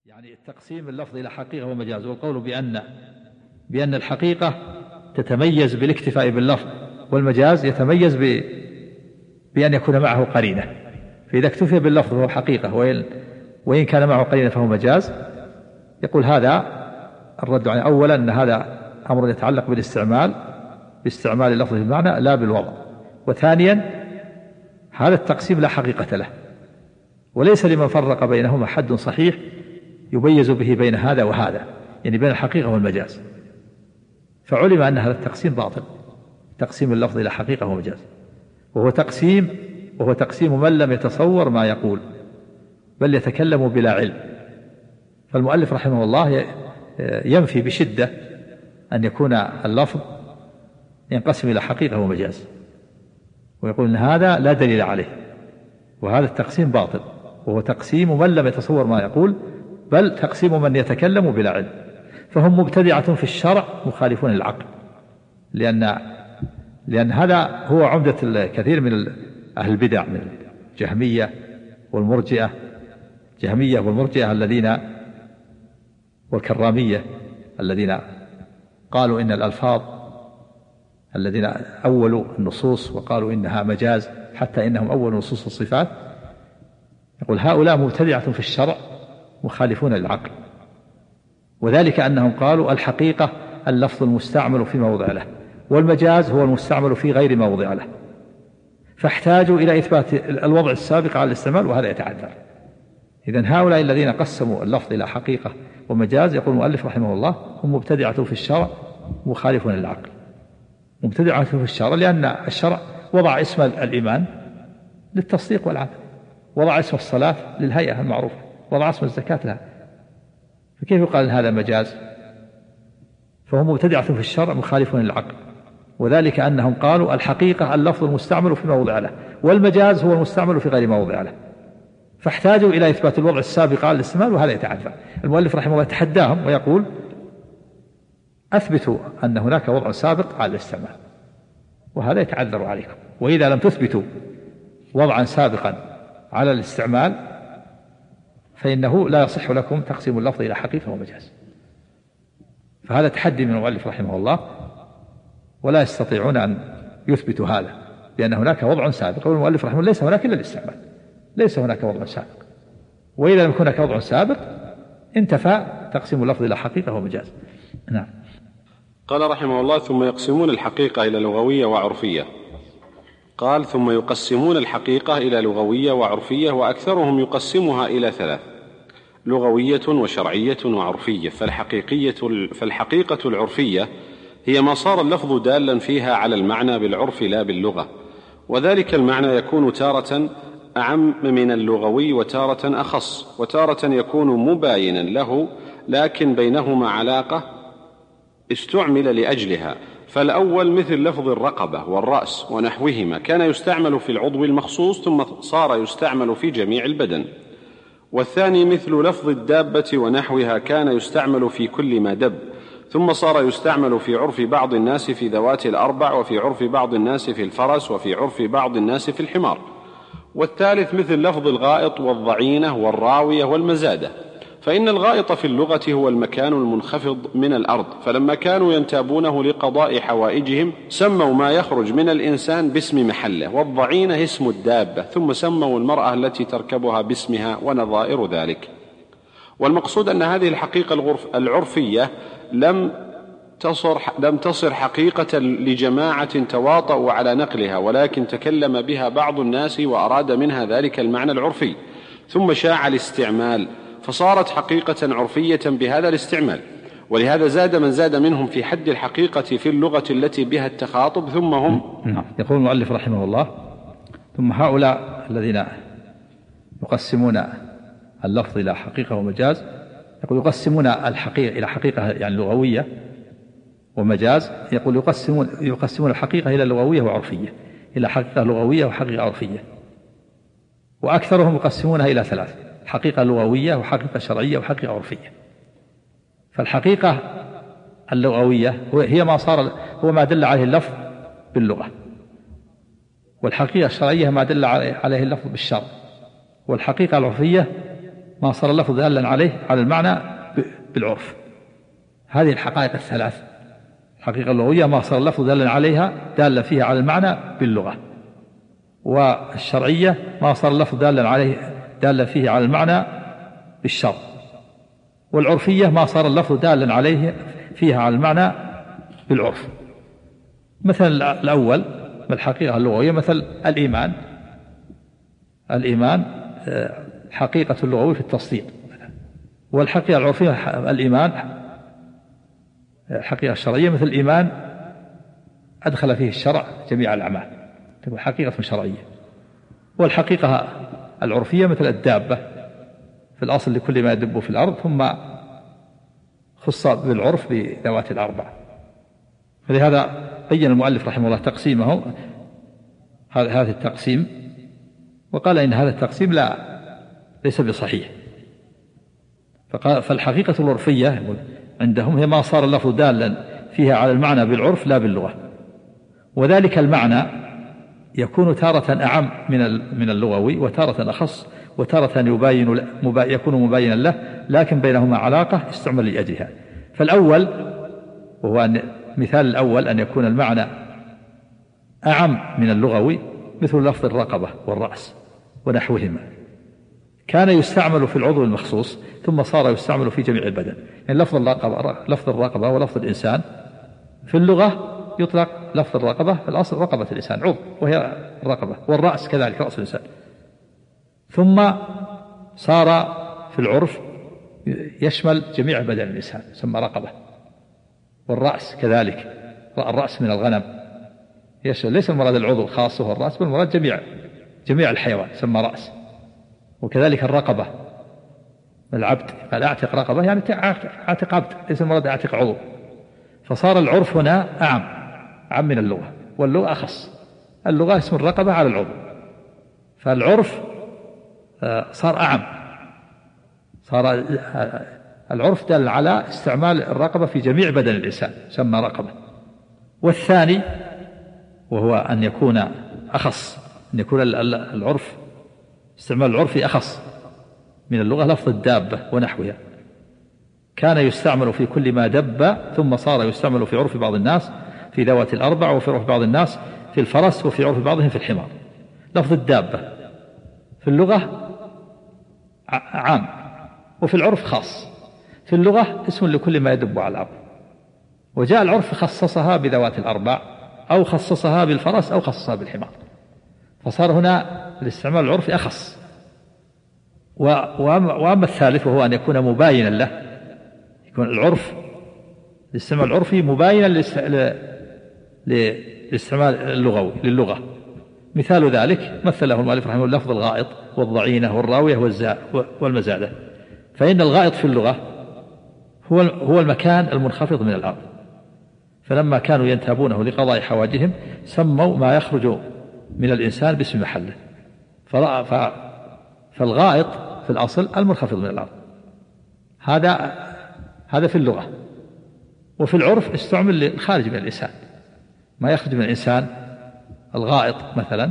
يعني التقسيم اللفظ إلى حقيقة ومجاز، والقول بأن الحقيقة تتميز بالاكتفاء باللفظ، والمجاز يتميز بأن يكون معه قرينة. فإذا اكتفي باللفظ فهو حقيقة، وإن كان معه قرينة فهو مجاز. يقول هذا الرد عنه أولا أن هذا أمر يتعلق باستعمال اللفظ في المعنى لا بالوضع. وثانيا هذا التقسيم لا حقيقة له، وليس لمن فرق بينهما حد صحيح يميز به بين هذا وهذا، يعني بين الحقيقة والمجاز. فعلم أن هذا التقسيم باطل، تقسيم اللفظ إلى حقيقة ومجاز، وهو تقسيم من لم يتصور ما يقول بل يتكلم بلا علم. فالمؤلف رحمه الله ينفي بشدة أن يكون اللفظ ينقسم إلى حقيقة ومجاز، ويقول أن هذا لا دليل عليه، وهذا التقسيم باطل، وهو تقسيم من لم يتصور ما يقول بل تقسيم من يتكلم بلا علم. فهم مبتدعة في الشرع مخالفون للعقل، لأن هذا هو عمدة الكثير من أهل البدع من الجهمية والمرجئة والكرامية الذين قالوا إن الألفاظ، الذين أولوا النصوص وقالوا إنها مجاز حتى إنهم أولوا نصوص الصفات. يقول هؤلاء مبتدعة في الشرع مخالفون للعقل، وذلك أنهم قالوا الحقيقة اللفظ المستعمل في موضع له، والمجاز هو المستعمل في غير موضع له، فاحتاجوا إلى إثبات الوضع السابق على الاستعمال، وهذا يتعذر. إذن هؤلاء الذين قسموا اللفظ إلى حقيقة ومجاز، يقول المؤلف رحمه الله، هم مبتدعة في الشرع مخالفون للعقل. مبتدعة في الشرع لأن الشرع وضع اسم الإيمان للتصديق والعمل، وضع اسم الصلاة للهيئة المعروفة، وضع اسم الزكاة لها، فكيف يقال هذا مجاز؟ فهم مبتدعة في الشرع مخالفون للعقل، وذلك أنهم قالوا الحقيقة اللفظ المستعمل في موضع له، والمجاز هو المستعمل في غير موضع له، فاحتاجوا إلى إثبات الوضع السابق على الاستعمال، وهذا يتعذر. المؤلف رحمه الله يتحداهم ويقول أثبتوا أن هناك وضع سابق على الاستعمال، وهذا يتعذر عليكم. وإذا لم تثبتوا وضعا سابقا على الاستعمال فإنه لا يصح لكم تقسيم اللفظ إلى حقيقة ومجاز. فهذا تحدي من المؤلف رحمه الله، ولا يستطيعون أن يثبتوا هذا، لأن هناك وضع سابق. والمؤلف رحمه الله ليس هناك إلا الاستعمال، ليس هناك وضع سابق، وإذا لم يكن هناك وضع سابق انتفى تقسيم اللفظ إلى حقيقة ومجاز. نعم. قال رحمه الله: ثم يقسمون الحقيقة إلى لغوية وعرفية. قال: ثم يقسمون الحقيقة إلى لغوية وعرفية، وأكثرهم يقسمها إلى ثلاث: لغوية وشرعية وعرفية. فالحقيقة العرفية هي ما صار اللفظ دالا فيها على المعنى بالعرف لا باللغة، وذلك المعنى يكون تارة أعم من اللغوي وتارة أخص، وتارة يكون مباينا له لكن بينهما علاقة استعمل لأجلها. فالأول مثل لفظ الرقبة والرأس ونحوهما كان يستعمل في العضو المخصوص ثم صار يستعمل في جميع البدن. والثاني مثل لفظ الدابة ونحوها كان يستعمل في كل ما دب ثم صار يستعمل في عرف بعض الناس في ذوات الأربع، وفي عرف بعض الناس في الفرس، وفي عرف بعض الناس في الحمار. والثالث مثل لفظ الغائط والضعينة والراوية والمزادة. فإن الغائط في اللغة هو المكان المنخفض من الأرض، فلما كانوا ينتابونه لقضاء حوائجهم سموا ما يخرج من الإنسان باسم محله، والضعينة اسم الدابة، تصم سموا المرأة التي تركبها باسمها ونظائر ذلك. والمقصود أن هذه الحقيقة العرفية لم تصر حقيقة لجماعة تواطؤوا على نقلها، ولكن تكلم بها بعض الناس وأراد منها ذلك المعنى العرفي، ثم شاع الاستعمال فصارت حقيقة عرفية بهذا الاستعمال. ولهذا زاد من زاد منهم في حد الحقيقة في اللغة التي بها التخاطب ثم هم. يقول المؤلف رحمه الله: ثم هؤلاء الذين يقسمون اللفظ إلى حقيقة ومجاز، يقول يقسمون الحقيقة إلى حقيقة يعني لغوية ومجاز، يقول يقسمون الحقيقة إلى لغوية وعرفية، إلى حقيقة لغوية وحقيقة عرفية. وأكثرهم يقسمونها إلى ثلاث: حقيقة لغوية وحقيقة شرعية وحقيقة عرفية. فالحقيقة اللغوية هي هو ما دل عليه اللفظ باللغة، والحقيقة الشرعية ما دل عليه اللفظ بالشرع، والحقيقة العرفية ما صار اللفظ دالا عليه على المعنى بالعرف. هذه الحقائق الثلاث: الحقيقة اللغوية ما صار اللفظ دالا عليها دالا فيها على المعنى باللغة، والشرعية ما صار اللفظ دالا عليه دالا فيه على المعنى بالشرع، والعرفية ما صار اللفظ دالا عليه فيها على المعنى بالعرف. مثل الأول بالحقيقة اللغوية مثل الإيمان حقيقة اللغوية في التصديق، والحقيقة العرفية الإيمان حقيقة الشرعية مثل الإيمان أدخل فيه الشرع جميع الأعمال، تكون حقيقة شرعية. والحقيقة العرفية مثل الدابة في الأصل لكل ما يدب في الأرض، ثم خص بالعرف بذوات الأربع. فلهذا بين المؤلف رحمه الله تقسيمه هذا التقسيم، وقال إن هذا التقسيم ليس بصحيح. فالحقيقة العرفية عندهم هي ما صار اللفظ دالا فيها على المعنى بالعرف لا باللغة، وذلك المعنى يكون تارة أعم من اللغوي، وتارة أخص، وتارة يكون مباينا له، لكن بينهما علاقة استعمل لأجلها. فالأول وهو مثال الأول أن يكون المعنى أعم من اللغوي، مثل لفظ الرقبة والرأس ونحوهما، كان يستعمل في العضو المخصوص ثم صار يستعمل في جميع البدن. يعني لفظ الرقبة ولفظ الإنسان في اللغة يطلق لفظ الرقبة في الأصل رقبة الإنسان عضو وهي الرقبة، والرأس كذلك رأس الإنسان، ثم صار في العرف يشمل جميع بدن الإنسان يسمى رقبة. والرأس كذلك، الرأس من الغنم يشمل، ليس المراد العضو الخاص وهو الرأس، بل المراد جميع الحيوان يسمى رأس. وكذلك الرقبة العبد، قال أعتق رقبة يعني أعتق عبد، ليس المراد أعتق عضو. فصار العرف هنا أعم من اللغة، واللغة أخص. اللغة اسم الرقبة على العضو، فالعرف صار أعم، صار العرف دل على استعمال الرقبة في جميع بدن الإنسان سمى رقبة. والثاني وهو أن يكون أخص، أن يكون العرف استعمال العرف أخص من اللغة. لفظ الدابة ونحوها كان يستعمل في كل ما دب، ثم صار يستعمل في عرف بعض الناس في ذوات الأربع، وفي عرف بعض الناس في الفرس، وفي عرف بعضهم في الحمار. لفظ الدابة في اللغة عام، وفي العرف خاص. في اللغة اسم لكل ما يدب على الأرض، وجاء العرف خصصها بذوات الأربع، أو خصصها بالفرس، أو خصصها بالحمار، فصار هنا الاستعمال العرفي أخص. وأما الثالث وهو أن يكون مباينا له، يكون العرف الاستعمال العرفي مباينا للاستعمال اللغوي للغة. مثال ذلك مثله المؤلف رحمه الله لفظ الغائط والضعينة والراوية والمزادة. فإن الغائط في اللغة هو المكان المنخفض من الأرض، فلما كانوا ينتابونه لقضاء حوائجهم سموا ما يخرج من الإنسان باسم محله. فالغائط في الأصل المنخفض من الأرض، هذا في اللغة. وفي العرف استعمل للخارج من الإنسان، ما يخرج من الإنسان الغائط مثلا،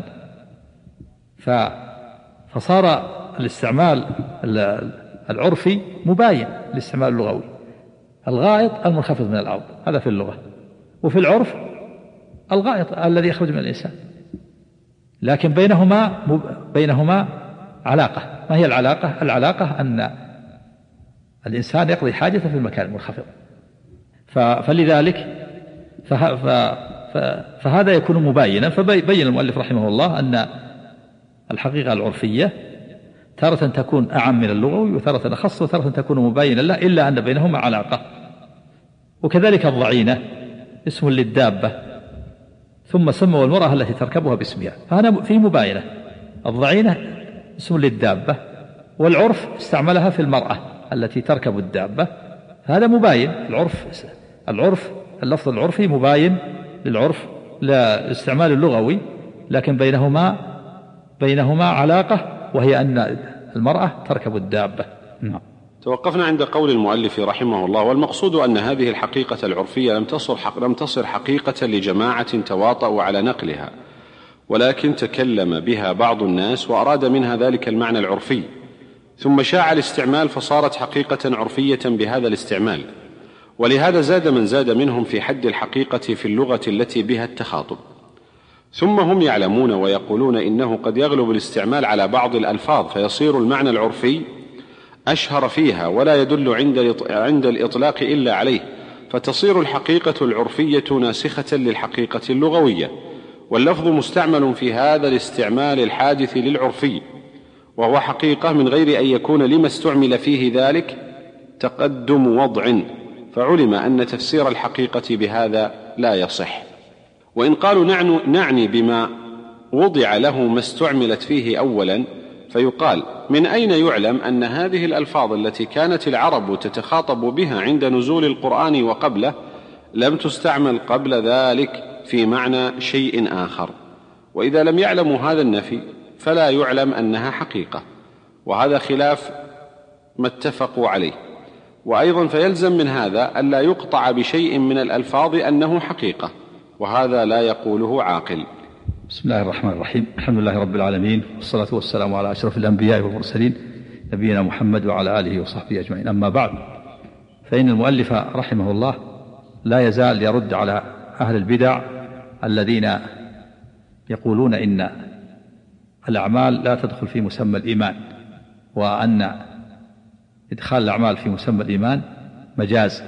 فصار الاستعمال العرفي مباين للاستعمال اللغوي. الغائط المنخفض من الأرض هذا في اللغة، وفي العرف الغائط الذي يخرج من الإنسان، لكن بينهما علاقة. ما هي العلاقة؟ العلاقة أن الإنسان يقضي حاجته في المكان المنخفض، فلذلك فهذا يكون مباينا. فبين المؤلف رحمه الله أن الحقيقة العرفية تارة تكون أعم من اللغوي، وتارة أخص، وتارة تكون مباينا له، إلا أن بينهما علاقة. وكذلك الضعينة اسم للدابة، ثم سموا المرأة التي تركبها باسمها، فهنا في مباينة. الضعينة اسم للدابة، والعرف استعملها في المرأة التي تركب الدابة، هذا مباين. العرف اللفظ العرفي مباين للعرف للاستعمال اللغوي، لكن بينهما علاقة، وهي أن المرأة تركب الدابة. نعم. توقفنا عند قول المؤلف رحمه الله: والمقصود أن هذه الحقيقة العرفية لم تصر حقيقة لجماعة تواطؤوا على نقلها، ولكن تكلم بها بعض الناس وأراد منها ذلك المعنى العرفي، ثم شاع الاستعمال فصارت حقيقة عرفية بهذا الاستعمال، ولهذا زاد من زاد منهم في حد الحقيقة في اللغة التي بها التخاطب. ثم هم يعلمون ويقولون إنه قد يغلب الاستعمال على بعض الألفاظ فيصير المعنى العرفي أشهر فيها ولا يدل عند الإطلاق إلا عليه، فتصير الحقيقة العرفية ناسخة للحقيقة اللغوية، واللفظ مستعمل في هذا الاستعمال الحادث للعرفي، وهو حقيقة من غير أن يكون لما استعمل فيه ذلك تقدم وضع، فعلم أن تفسير الحقيقة بهذا لا يصح. وإن قالوا نعني بما وضع له ما استعملت فيه أولا، فيقال: من أين يعلم أن هذه الألفاظ التي كانت العرب تتخاطب بها عند نزول القرآن وقبله لم تستعمل قبل ذلك في معنى شيء آخر؟ وإذا لم يعلموا هذا النفي فلا يعلم أنها حقيقة، وهذا خلاف ما اتفقوا عليه. وأيضا فيلزم من هذا ألا يقطع بشيء من الألفاظ أنه حقيقة، وهذا لا يقوله عاقل. بسم الله الرحمن الرحيم. الحمد لله رب العالمين، والصلاة والسلام على أشرف الأنبياء والمرسلين نبينا محمد وعلى آله وصحبه أجمعين. أما بعد، فإن المؤلف رحمه الله لا يزال يرد على أهل البدع الذين يقولون إن الأعمال لا تدخل في مسمى الإيمان، وأن إدخال الأعمال في مسمى الإيمان مجاز.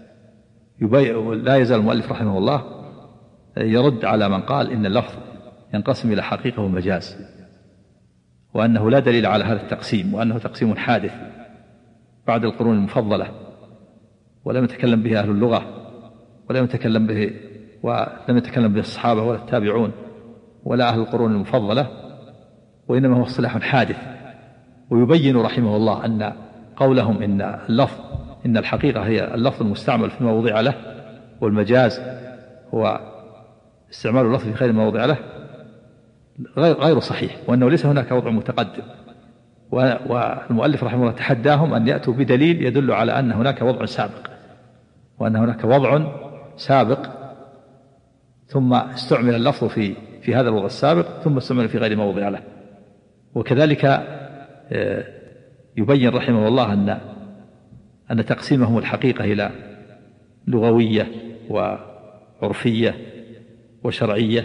لا يزال المؤلف رحمه الله يرد على من قال إن اللفظ ينقسم إلى حقيقة ومجاز، وأنه لا دليل على هذا التقسيم، وأنه تقسيم حادث بعد القرون المفضلة، ولم يتكلم به أهل اللغة، ولم يتكلم به الصحابة ولا التابعون ولا أهل القرون المفضلة، وإنما هو اصطلاح حادث. ويبين رحمه الله أن قولهم إن الحقيقة هي اللفظ المستعمل فيما وضع له، والمجاز هو استعمال اللفظ في خير ما وضع له، غير صحيح، وأنه ليس هناك وضع متقدم. والمؤلف رحمه الله تحداهم أن يأتوا بدليل يدل على أن هناك وضع سابق، وأن هناك وضع سابق ثم استعمل اللفظ في هذا الوضع السابق ثم استعمل في غير ما وضع له. وكذلك يبين رحمه الله أن تقسيمهم الحقيقة إلى لغوية وعرفية وشرعية،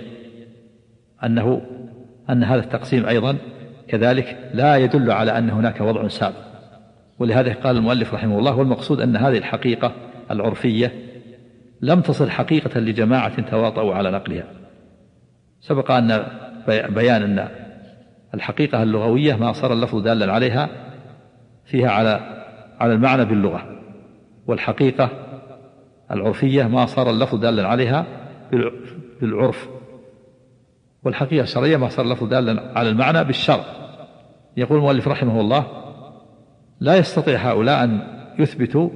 أن هذا التقسيم أيضا كذلك لا يدل على أن هناك وضع سابق. ولهذا قال المؤلف رحمه الله: والمقصود أن هذه الحقيقة العرفية لم تصل حقيقة لجماعة تواطؤوا على نقلها. سبق أن بيان أن الحقيقة اللغوية ما صار اللفظ دالا عليها فيها على المعنى باللغة، والحقيقة العرفية ما صار اللفظ دالا عليها بالعرف، والحقيقة الشرعية ما صار اللفظ دالا على المعنى بالشرع. يقول المؤلف رحمه الله: لا يستطيع هؤلاء أن يثبتوا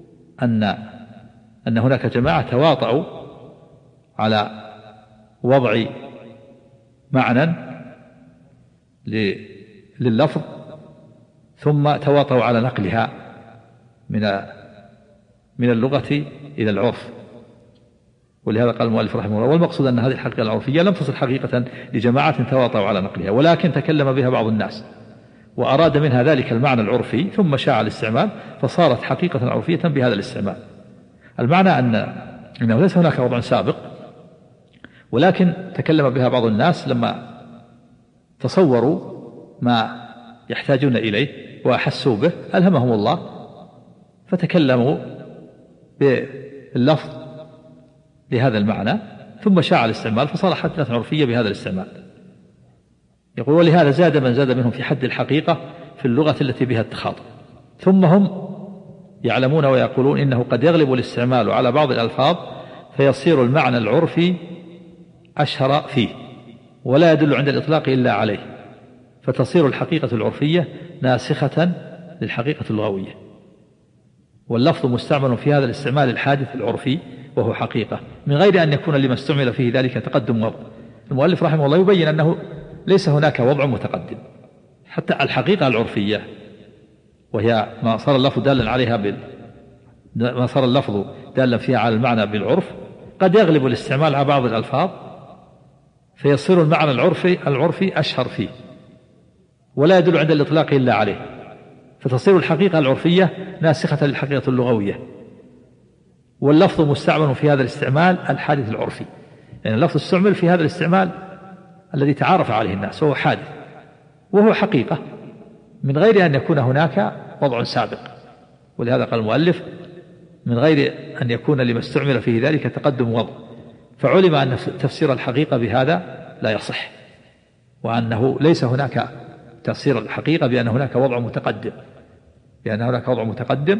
أن هناك جماعة تواطؤوا على وضع معنى لللفظ ثم تواطؤوا على نقلها من اللغة إلى العرف. ولهذا قال المؤلف رحمه الله: والمقصود أن هذه الحقيقة العرفية لم تصل حقيقة لجماعة تواطؤوا على نقلها، ولكن تكلم بها بعض الناس وأراد منها ذلك المعنى العرفي ثم شاع الاستعمال فصارت حقيقة عرفية بهذا الاستعمال. المعنى أنه ليس هناك وضع سابق، ولكن تكلم بها بعض الناس لما تصوروا ما يحتاجون إليه وأحسوا به ألهمهم الله، فتكلموا باللفظ لهذا المعنى ثم شاع الاستعمال فصار حقيقة عرفية بهذا الاستعمال. يقول: ولهذا زاد من زاد منهم في حد الحقيقة في اللغة التي بها التخاطب. ثم هم يعلمون ويقولون إنه قد يغلب الاستعمال على بعض الألفاظ فيصير المعنى العرفي أشهر فيه ولا يدل عند الإطلاق إلا عليه، فتصير الحقيقة العرفية ناسخة للحقيقة اللغوية، واللفظ مستعمل في هذا الاستعمال الحادث العرفي وهو حقيقة من غير أن يكون لما استعمل فيه ذلك تقدم وضع. المؤلف رحمه الله يبين أنه ليس هناك وضع متقدم، حتى الحقيقة العرفية وهي ما صار اللفظ دالا عليها ما صار اللفظ دالا فيها على المعنى بالعرف قد يغلب الاستعمال على بعض الألفاظ فيصير المعنى العرفي أشهر فيه ولا يدل عند الإطلاق إلا عليه، فتصير الحقيقة العرفية ناسخة للحقيقة اللغوية، واللفظ مستعمل في هذا الاستعمال الحادث العرفي، يعني اللفظ استعمل في هذا الاستعمال الذي تعارف عليه الناس وهو حادث وهو حقيقة من غير أن يكون هناك وضع سابق. ولهذا قال المؤلف من غير أن يكون لما استعمل فيه ذلك تقدم وضع، فعلم أن تفسير الحقيقة بهذا لا يصح، وأنه ليس هناك تفسير الحقيقة بأن هناك وضع متقدم، لأن هناك وضع متقدم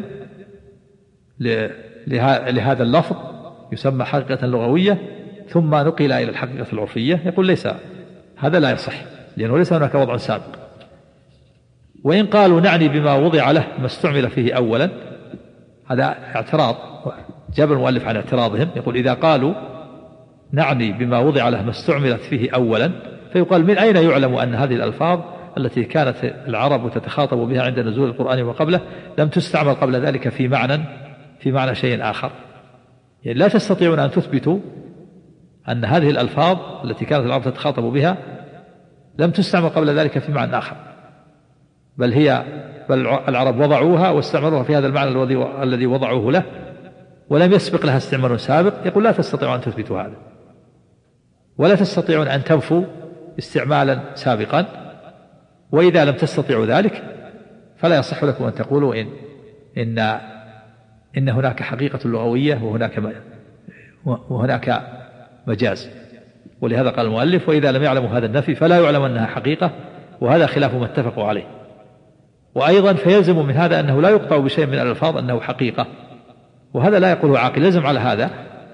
لهذا اللفظ يسمى حقيقة لغوية ثم نقل إلى الحقيقة العرفية. يقول ليس هذا لا يصح لأنه ليس هناك وضع سابق. وإن قالوا نعني بما وضع له ما استعمل فيه أولا، هذا اعتراض جاب المؤلف عن اعتراضهم. يقول إذا قالوا نعني بما وضع له ما استعملت فيه أولا، فيقال من أين يعلم أن هذه الألفاظ التي كانت العرب تتخاطب بها عند نزول القرآن وقبله لم تستعمل قبل ذلك في معنى شيء آخر؟ يعني لا تستطيعون أن تثبتوا أن هذه الألفاظ التي كانت العرب تتخاطب بها لم تستعمل قبل ذلك في معنى آخر، بل العرب وضعوها واستعملوها في هذا المعنى الذي وضعوه له ولم يسبق لها استعمال سابق. يقول لا تستطيعون أن تثبتوا هذا، ولا تستطيعون أن تنفوا استعمالا سابقا، وإذا لم تستطيعوا ذلك فلا يصح لكم أن تقولوا إن هناك حقيقة لغوية وهناك مجاز. ولهذا قال المؤلف وإذا لم يعلموا هذا النفي فلا يعلم أنها حقيقة، وهذا خلاف ما اتفقوا عليه. وأيضا فيلزم من هذا أنه لا يقطع بشيء من الألفاظ أنه حقيقة، وهذا لا يقوله عاقل. يلزم على هذا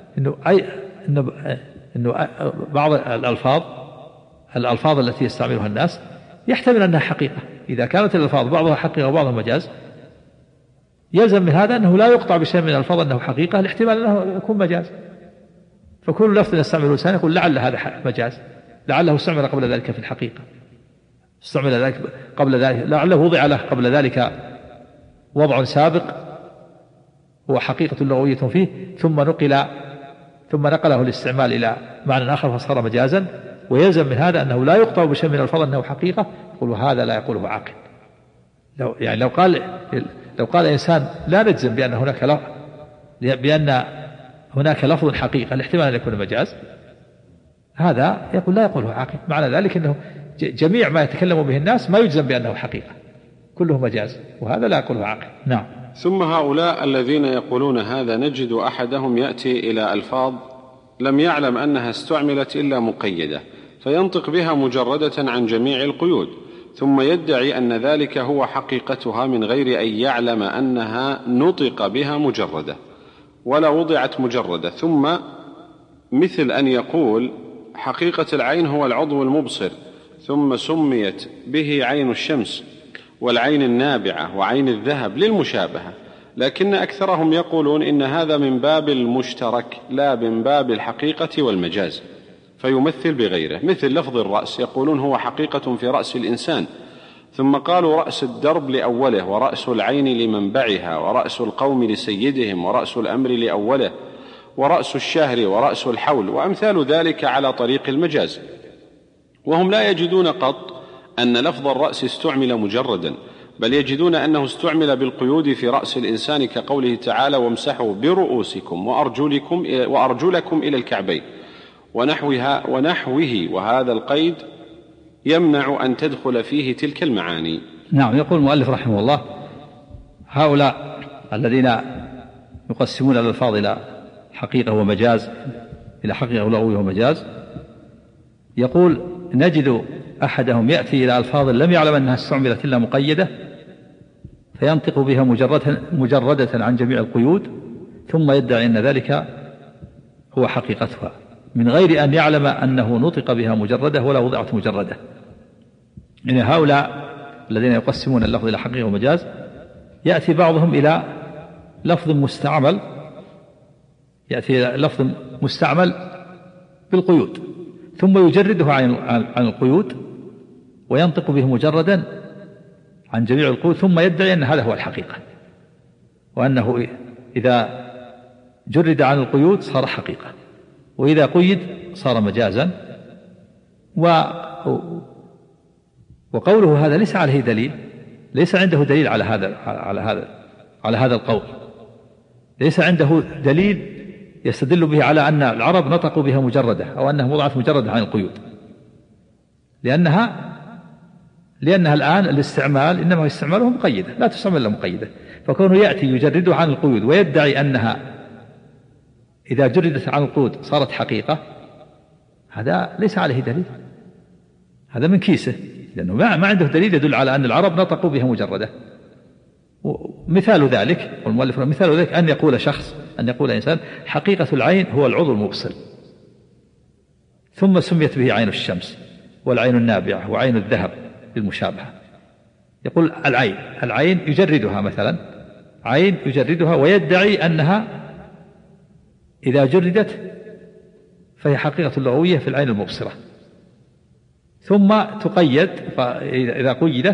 إنه بعض الألفاظ التي يستعملها الناس يحتمل أنها حقيقة. إذا كانت الألفاظ بعضها حقيقة وبعضها مجاز، يلزم من هذا أنه لا يقطع بشيء من الألفاظ أنه حقيقة لاحتمال أنه يكون مجاز. فكل لفظ يستعمله الإنسان يقول لعل هذا مجاز، لعله استعمل قبل ذلك في الحقيقة، استعمل ذلك قبل ذلك، لعله وضع له قبل ذلك وضع سابق هو حقيقة لغوية فيه ثم نقله الاستعمال إلى معنى آخر فصار مجازا. ويلزم من هذا أنه لا يقطع بشيء من الألفاظ أنه حقيقة. يقول هذا لا يقوله عاقل. لو قال إنسان لا نجزم بأن هناك لفظ حقيقة لاحتمال أن يكون مجاز، هذا يقول لا يقوله عاقل. معنى ذلك أنه جميع ما يتكلم به الناس ما يجزم بأنه حقيقة، كله مجاز، وهذا لا يقوله عاقل. نعم. ثم هؤلاء الذين يقولون هذا نجد أحدهم يأتي إلى ألفاظ لم يعلم أنها استعملت إلا مقيدة فينطق بها مجردة عن جميع القيود، ثم يدعي أن ذلك هو حقيقتها من غير أن يعلم أنها نطق بها مجردة ولا وضعت مجردة. ثم مثل أن يقول حقيقة العين هو العضو المبصر، ثم سميت به عين الشمس والعين النابعة وعين الذهب للمشابهة، لكن أكثرهم يقولون إن هذا من باب المشترك لا من باب الحقيقة والمجاز، فيمثل بغيره. مثل لفظ الرأس، يقولون هو حقيقة في رأس الإنسان، ثم قالوا رأس الدرب لأوله، ورأس العين لمنبعها، ورأس القوم لسيدهم، ورأس الأمر لأوله، ورأس الشهر، ورأس الحول، وأمثال ذلك على طريق المجاز. وهم لا يجدون قط أن لفظ الرأس استعمل مجردا، بل يجدون أنه استعمل بالقيود في رأس الإنسان، كقوله تعالى وامسحوا برؤوسكم وأرجلكم إلى الكعبين ونحوه، وهذا القيد يمنع أن تدخل فيه تلك المعاني. نعم. يقول المؤلف رحمه الله هؤلاء الذين يقسمون الألفاظ إلى حقيقة ومجاز، إلى حقيقة ولغوية ومجاز، يقول نجد أحدهم يأتي إلى ألفاظ لم يعلم أنها استعملت إلا مقيدة فينطق بها مجردة عن جميع القيود، ثم يدعي أن ذلك هو حقيقتها من غير أن يعلم أنه نطق بها مجردة ولا وضعت مجردة. يعني هؤلاء الذين يقسمون اللفظ إلى حقيقة ومجاز يأتي بعضهم إلى لفظ مستعمل بالقيود ثم يجرده عن القيود وينطق به مجردا عن جميع القيود، ثم يدعي أن هذا هو الحقيقة، وأنه إذا جرد عن القيود صار حقيقة، وإذا قيد صار مجازا. وقوله هذا ليس عليه دليل، ليس عنده دليل على هذا القول، ليس عنده دليل يستدل به على أن العرب نطقوا بها مجردة أو أنها وضعت مجردة عن القيود، لأنها الآن الاستعمال إنما استعماله مقيدة، لا تستعمل إلا مقيدة. فكونه يأتي يجردها عن القيود ويدعي أنها إذا جردت عن القيود صارت حقيقة، هذا ليس عليه دليل، هذا من كيسه، لأنه ما عنده دليل يدل على أن العرب نطقوا بها مجردة. مثال ذلك والمؤلف مثال ذلك أن يقول إنسان حقيقة العين هو العضو المبصر، ثم سميت به عين الشمس والعين النابعة وعين الذهب للمشابهة. يقول العين يجردها مثلا، عين يجردها ويدعي أنها إذا جردت فهي حقيقة لغوية في العين المبصرة، ثم تقيد، فإذا قيدت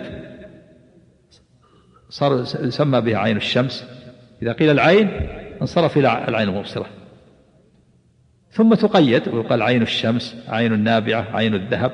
صار يسمى بها عين الشمس، إذا قيل العين انصرف إلى العين المبصرة، ثم تقيد ويقال عين الشمس عين النابعة عين الذهب.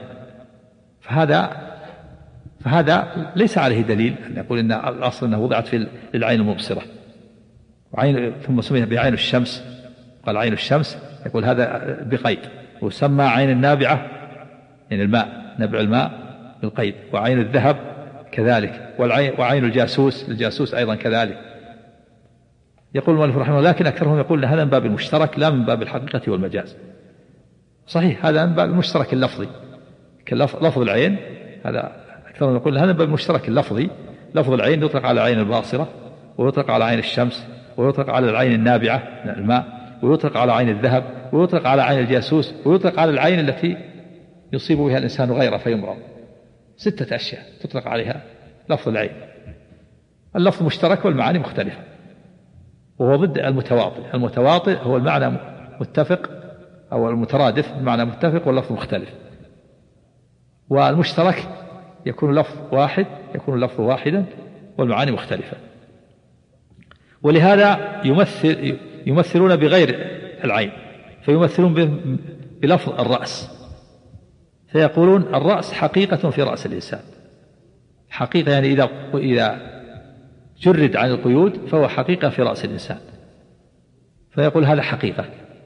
فهذا ليس عليه دليل أن يقول إن الأصل أنه وضعت في العين المبصرة، ثم سميت بعين الشمس قال عين الشمس، يقول هذا بقيد. وسمى عين النابعة يعني الماء، نبع الماء بالقيد، وعين الذهب كذلك، وعين الجاسوس أيضا كذلك. يقول المؤلف رحمه الله لكن أكثرهم يقول هذا من باب المشترك لا من باب الحقيقة والمجاز. صحيح هذا من باب المشترك اللفظي، لفظ العين هذا أكثرهم يقول هذا من باب المشترك اللفظي. لفظ العين يطلق على عين الباصرة، ويطلق على عين الشمس، ويطلق على العين النابعة الماء، ويطلق على عين الذهب، ويطلق على عين الجاسوس، ويطلق على العين التي يصيب بها الإنسان غيره فيمرض. 6 أشياء تطلق عليها لفظ العين. اللفظ مشترك والمعاني مختلفة، وهو ضد المتواطئ. المتواطئ هو المعنى متفق أو المترادف، المعنى متفق واللفظ مختلف. والمشترك يكون لفظ واحدا والمعاني مختلفة. ولهذا يمثلون بغير العين، فيمثلون بلفظ الرأس، فيقولون الرأس حقيقة في رأس الإنسان، حقيقة يعني إذا جرد عن القيود فهو حقيقة في رأس الإنسان، فيقول هذا حقيقة.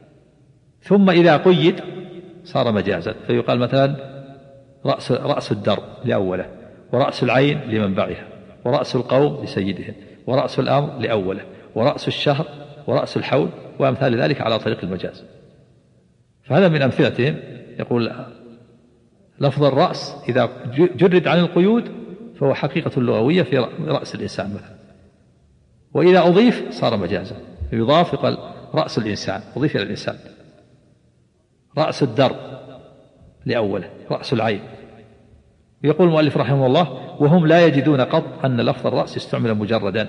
ثم إذا قيد صار مجازا، فيقال مثلا رأس الدرب لأوله، ورأس العين لمنبعها، ورأس القوم لسيدهم، ورأس الأمر لأوله، ورأس الشهر، ورأس الحول، وأمثال ذلك على طريق المجاز. فهذا من أمثلتهم. يقول لفظ الرأس إذا جرد عن القيود فهو حقيقة لغوية في رأس الإنسان مثلا، وإذا أضيف صار مجازا، يضاف يقال رأس الإنسان، أضيف إلى الإنسان. رأس الدرب لأوله، رأس العين. يقول المؤلف رحمه الله وهم لا يجدون قط أن لفظ الرأس يستعمل مجردا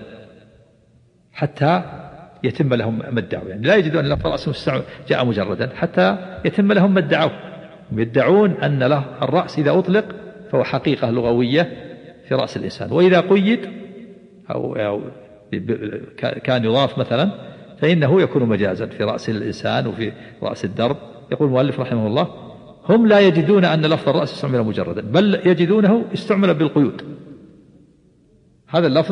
حتى يتم لهم ما ادعوا، يعني لا يجدون أن لفظ الرأس جاء مجردا حتى يتم لهم ما ادعوا. يدعون أن له الرأس إذا أطلق فهو حقيقة لغوية في رأس الإنسان، وإذا قيد أو كان يضاف مثلا فإنه يكون مجازا في رأس الإنسان وفي رأس الدرب. يقول المؤلف رحمه الله هم لا يجدون أن لفظ الرأس استعمل مجردا، بل يجدونه استعمل بالقيود. هذا اللفظ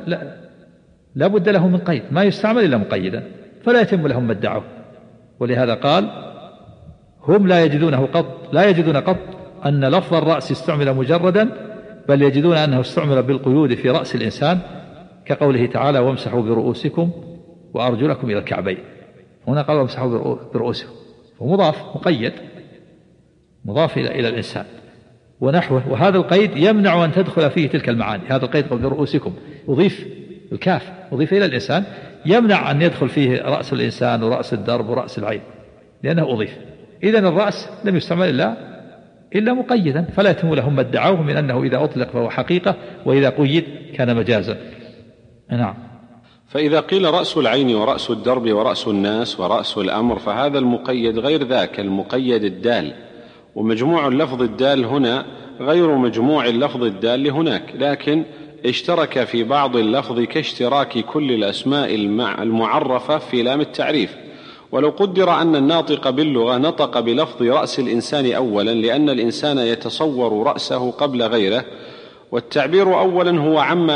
لا بد له من قيد، ما يستعمل إلا مقيدا، فلا يتم لهم ما ادعوا. ولهذا قال هم لا يجدون قط أن لفظ الرأس استعمل مجردا، بل يجدون أنه استعمل بالقيود في رأس الإنسان، كقوله تعالى وامسحوا برؤوسكم وأرجلكم إلى الكعبين. هنا قال وامسحوا برؤوسكم، ومضاف مقيد مضاف إلى الإنسان ونحوه. وهذا القيد يمنع أن تدخل فيه تلك المعاني. هذا القيد برؤوسكم أضيف الكاف أضيف إلى الإنسان، يمنع أن يدخل فيه رأس الإنسان ورأس الدرب ورأس العين، لأنه أضيف. إذن الرأس لم يستعمل إلا مقيدا، فلا يتم لهم ما ادعوه من أنه إذا أطلق فهو حقيقة، وإذا قيد كان مجازا. نعم. فإذا قيل رأس العين ورأس الدرب ورأس الناس ورأس الأمر فهذا المقيد غير ذاك المقيد الدال، ومجموع اللفظ الدال هنا غير مجموع اللفظ الدال هناك، لكن اشترك في بعض اللفظ كاشتراك كل الأسماء المعرفة في لام التعريف. ولو قدر أن الناطق باللغة نطق بلفظ رأس الإنسان أولا، لأن الإنسان يتصور رأسه قبل غيره، والتعبير أولا هو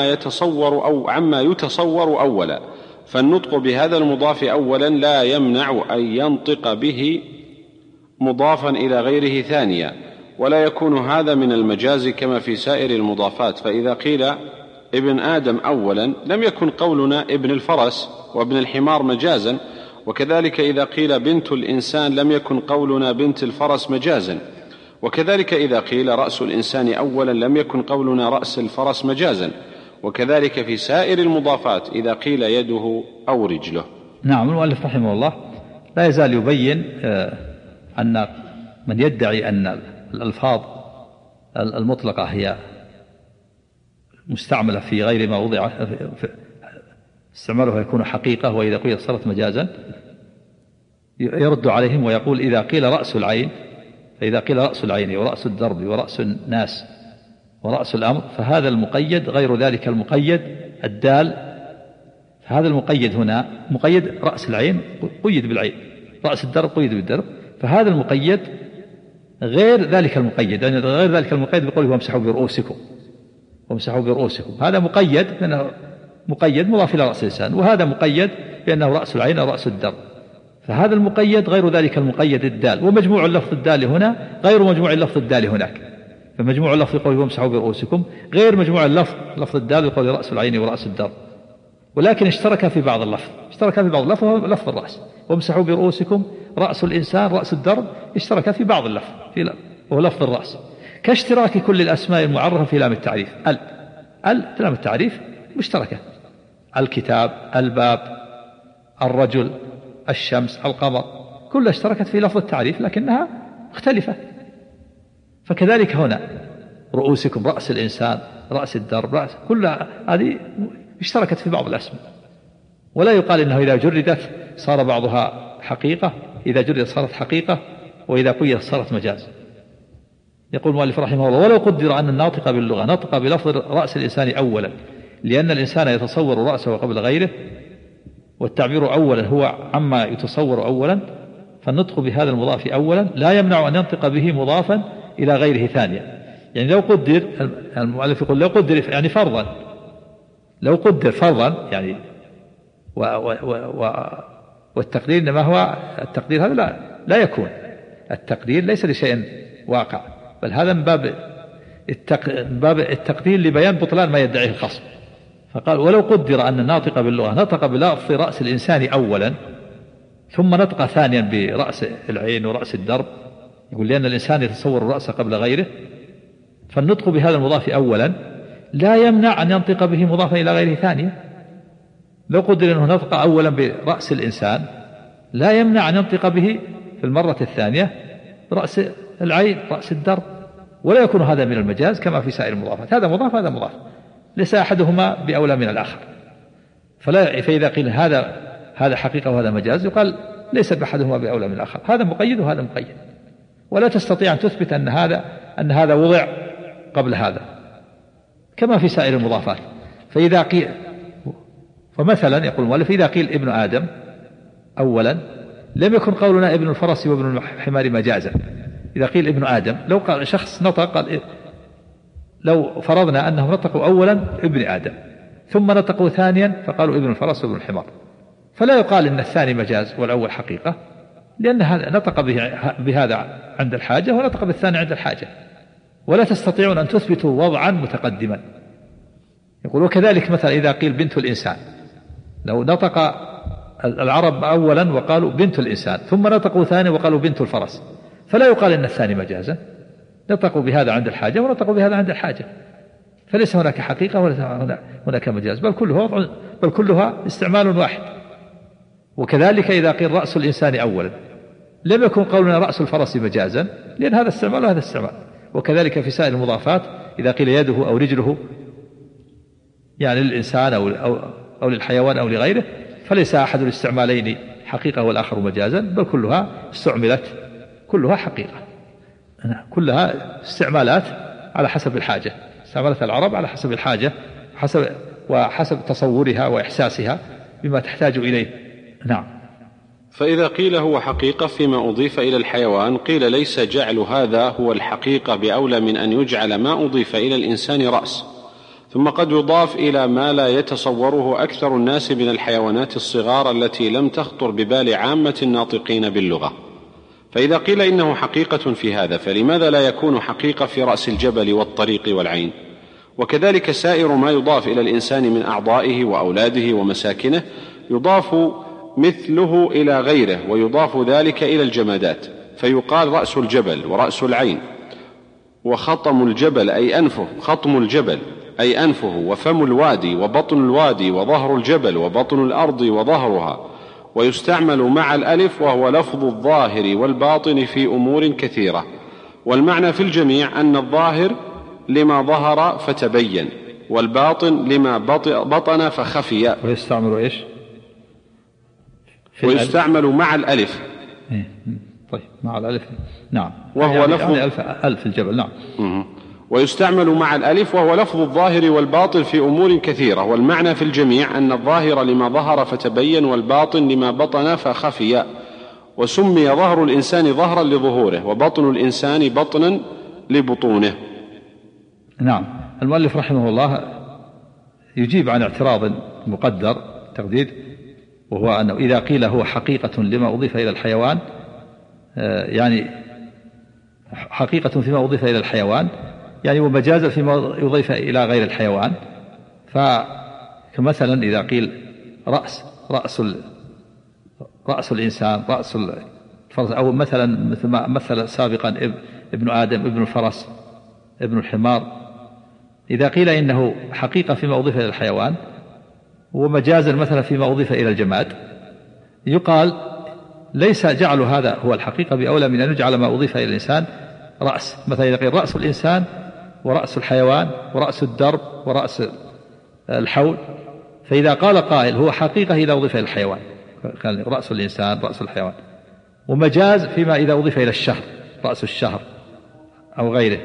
عما يتصور أولا، فالنطق بهذا المضاف أولا لا يمنع أن ينطق به مضافا إلى غيره ثانيا، ولا يكون هذا من المجاز كما في سائر المضافات. فإذا قيل ابن آدم أولا لم يكن قولنا ابن الفرس وابن الحمار مجازا، وكذلك إذا قيل بنت الإنسان لم يكن قولنا بنت الفرس مجازا، وكذلك إذا قيل رأس الإنسان أولا لم يكن قولنا رأس الفرس مجازا، وكذلك في سائر المضافات إذا قيل يده أو رجله. نعم. المؤلف رحمه الله لا يزال يبين أن من يدعي أن الألفاظ المطلقة هي مستعملة في غير ما وضع استعمالها يكون حقيقة، وإذا قيل صارت مجازا يرد عليهم ويقول إذا قيل رأس العين، فإذا قيل رأس العين ورأس الدرب ورأس الناس ورأس الأمر فهذا المقيد غير ذلك المقيد الدال. فهذا المقيد هنا مقيد رأس العين قيد بالعين، رأس الدرب قيد بالدرب، فهذا المقيد غير ذلك المقيد، يعني غير ذلك المقيد بقوله وامسحوا برؤوسكم، وامسحوا برؤوسكم، هذا مقيد لأنه مقيد مضاف إلى رأس الإنسان، وهذا مقيد بأنه رأس العين أو رأس الدرب، فهذا المقيد غير ذلك المقيد الدال، ومجموع اللفظ الدال هنا غير مجموع اللفظ الدال هناك. فمجموع اللفظ يقول وامسحوا برؤوسكم غير مجموع لفظ الدال يقول رأس العين ورأس الدرب، ولكن اشترك في بعض اللفظ وهو لفظ الرأس. وامسحوا برؤوسكم رأس الإنسان رأس الدرب اشترك في بعض اللفظ وهو لفظ الرأس، كاشتراك كل الأسماء المعرفة في لام التعريف. لام التعريف مشتركة، الكتاب، الباب، الرجل، الشمس، القمر، كلها اشتركت في لفظ التعريف لكنها مختلفة. فكذلك هنا رؤوسكم رأس الإنسان رأس الدرب كلها هذه اشتركت في بعض الأسماء، ولا يقال إنه إذا جردت صار بعضها حقيقة، إذا جردت صارت حقيقة، وإذا قيدت صارت مجاز. يقول المؤلف رحمه الله ولو قدر أن الناطق باللغة نطق بلفظ رأس الإنسان أولا لأن الإنسان يتصور رأسه قبل غيره، والتعبير أولا هو عما يتصور أولا، فالنطق بهذا المضاف أولا لا يمنع أن ينطق به مضافا إلى غيره ثانيا. يعني لو قدر، المؤلف يقول لو قدر يعني فرضا، لو قدر فرضا يعني والتقدير إنما هو التقدير هذا لا يكون، التقدير ليس لشيء واقع، بل هذا من باب التقدير لبيان بطلان ما يدعيه الخصم. فقال ولو قدر أن الناطق باللغة نطق بلفظ رأس الإنسان أولا ثم نطق ثانيا برأس العين ورأس الدرب، يقول لأن الإنسان يتصور الرأس قبل غيره، فالنطق بهذا المضاف أولا لا يمنع أن ينطق به مضافا إلى غيره ثانية. لو قدر أنه نطق أولا برأس الإنسان لا يمنع أن ينطق به في المرة الثانية برأس العين رأس الدرب، ولا يكون هذا من المجاز كما في سائر المضافات، هذا مضاف هذا مضاف، ليس أحدهما بأولى من الآخر. فإذا قيل هذا حقيقة وهذا مجاز يقال ليس بأحدهما بأولى من الآخر، هذا مقيد وهذا مقيد، ولا تستطيع أن تثبت أن هذا وضع قبل هذا كما في سائر المضافات. فإذا قيل فمثلا يقول المؤلف إذا قيل ابن آدم أولا لم يكن قولنا ابن الفرس وابن الحمار مجازا. إذا قيل ابن آدم، لو قال شخص نطق، لو فرضنا أنهم نطقوا أولا ابن آدم ثم نطقوا ثانيا فقالوا ابن الفرس وابن الحمار، فلا يقال إن الثاني مجاز والأول حقيقة، لأن هذا نطق بهذا عند الحاجة ونطق بالثاني عند الحاجة، ولا تستطيعون أن تثبتوا وضعا متقدما. يقول وكذلك مثلا إذا قيل بنت الإنسان، لو نطق العرب أولا وقالوا بنت الإنسان ثم نطقوا ثاني وقالوا بنت الفرس، فلا يقال إن الثاني مجازا، نطقوا بهذا عند الحاجة ونطقوا بهذا عند الحاجة، فليس هناك حقيقة ولا هناك مجاز، بل كلها استعمال واحد. وكذلك إذا قيل رأس الإنسان أولا لم يكن قولنا رأس الفرس مجازا، لأن هذا استعمال وهذا استعمال. وكذلك في سائر المضافات إذا قيل يده أو رجله يعني للإنسان أو للحيوان أو لغيره، فليس أحد الاستعمالين حقيقة والآخر مجازا، بل كلها استعملت، كلها حقيقة، كلها استعمالات على حسب الحاجة، استعمالات العرب على حسب الحاجة وحسب تصورها وإحساسها بما تحتاج إليه. نعم. فإذا قيل هو حقيقة فيما أضيف إلى الحيوان، قيل ليس جعل هذا هو الحقيقة بأولى من أن يجعل ما أضيف إلى الإنسان رأس، ثم قد يضاف إلى ما لا يتصوره أكثر الناس من الحيوانات الصغار التي لم تخطر ببال عامة الناطقين باللغة. فإذا قيل إنه حقيقة في هذا، فلماذا لا يكون حقيقة في رأس الجبل والطريق والعين؟ وكذلك سائر ما يضاف إلى الإنسان من أعضائه وأولاده ومساكنه يضاف مثله إلى غيره، ويضاف ذلك إلى الجمادات، فيقال رأس الجبل ورأس العين، وخطم الجبل أي أنفه، خطم الجبل أي أنفه، وفم الوادي وبطن الوادي، وظهر الجبل وبطن الأرض وظهرها. ويستعمل مع الألف وهو لفظ الظاهر والباطن في أمور كثيرة، والمعنى في الجميع أن الظاهر لما ظهر فتبين، والباطن لما بطن فخفي. ويستعمل إيش؟ ويستعمل مع الألف. طيب مع الألف نعم، وهو يعني لفظ ألف الجبل نعم. ويستعمل مع الألف وهو لفظ الظاهر والباطن في أمور كثيرة، والمعنى في الجميع أن الظاهر لما ظهر فتبين، والباطن لما بطن فخفي. وسمي ظهر الإنسان ظهرا لظهوره، وبطن الإنسان بطنا لبطونه. نعم. المؤلف رحمه الله يجيب عن اعتراض مقدر تقديد، وهو أنه إذا قيل هو حقيقة لما أضيف إلى الحيوان، يعني حقيقة فيما أضيف إلى الحيوان يعني ومجازا فيما يضيف إلى غير الحيوان. فمثلا إذا قيل رأس الإنسان، رأس الفرس، أو مثلا مثل ما مثل سابقا ابن آدم، ابن الفرس، ابن الحمار، إذا قيل إنه حقيقة فيما أضيف إلى الحيوان ومجازا مثلا فيما أضيف إلى الجماد، يقال ليس جعل هذا هو الحقيقة بأولى من أن يجعل ما أضيف إلى الإنسان رأس. مثلا إذا قيل رأس الإنسان ورأس الحيوان ورأس الدرب ورأس الحول، فإذا قال قائل هو حقيقة إذا أضيف إلى الحيوان، كان رأس الإنسان رأس الحيوان، ومجاز فيما إذا أضيف إلى الشهر، رأس الشهر أو غيره.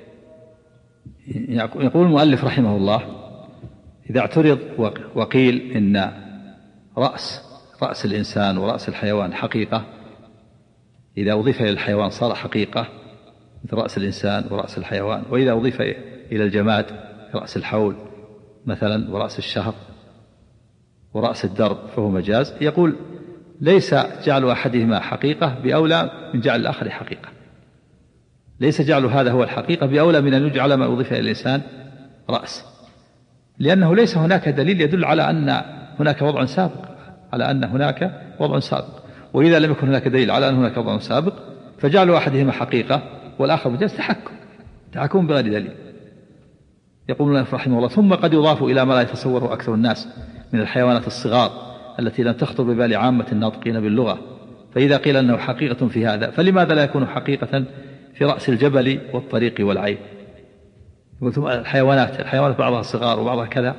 يقول المؤلف رحمه الله إذا اعترض وقيل إن رأس الإنسان ورأس الحيوان حقيقة، إذا أضيف إلى الحيوان صار حقيقة مثل رأس الإنسان ورأس الحيوان، وإذا أضيف إلى الجماد رأس الحول مثلا ورأس الشهر ورأس الدرب فهو مجاز. يقول ليس جعل أحدهما حقيقة بأولى من جعل الآخر حقيقة، ليس جعل هذا هو الحقيقة بأولى من أن يجعل ما أضيف إلى الإنسان رأس، لأنه ليس هناك دليل يدل على أن هناك وضع سابق، على أن هناك وضع سابق. وإذا لم يكن هناك دليل على أن هناك وضع سابق فجعل أحدهما حقيقة والآخر مجاز تحكم بغير دليل. يقول رحمه الله ثم قد يضاف إلى ما لا يتصوره أكثر الناس من الحيوانات الصغار التي لم تخطر ببال عامة الناطقين باللغة. فإذا قيل أنه حقيقة في هذا فلماذا لا يكون حقيقة في رأس الجبل والطريق والعين؟ ثم الحيوانات بعضها صغار وبعضها كذا،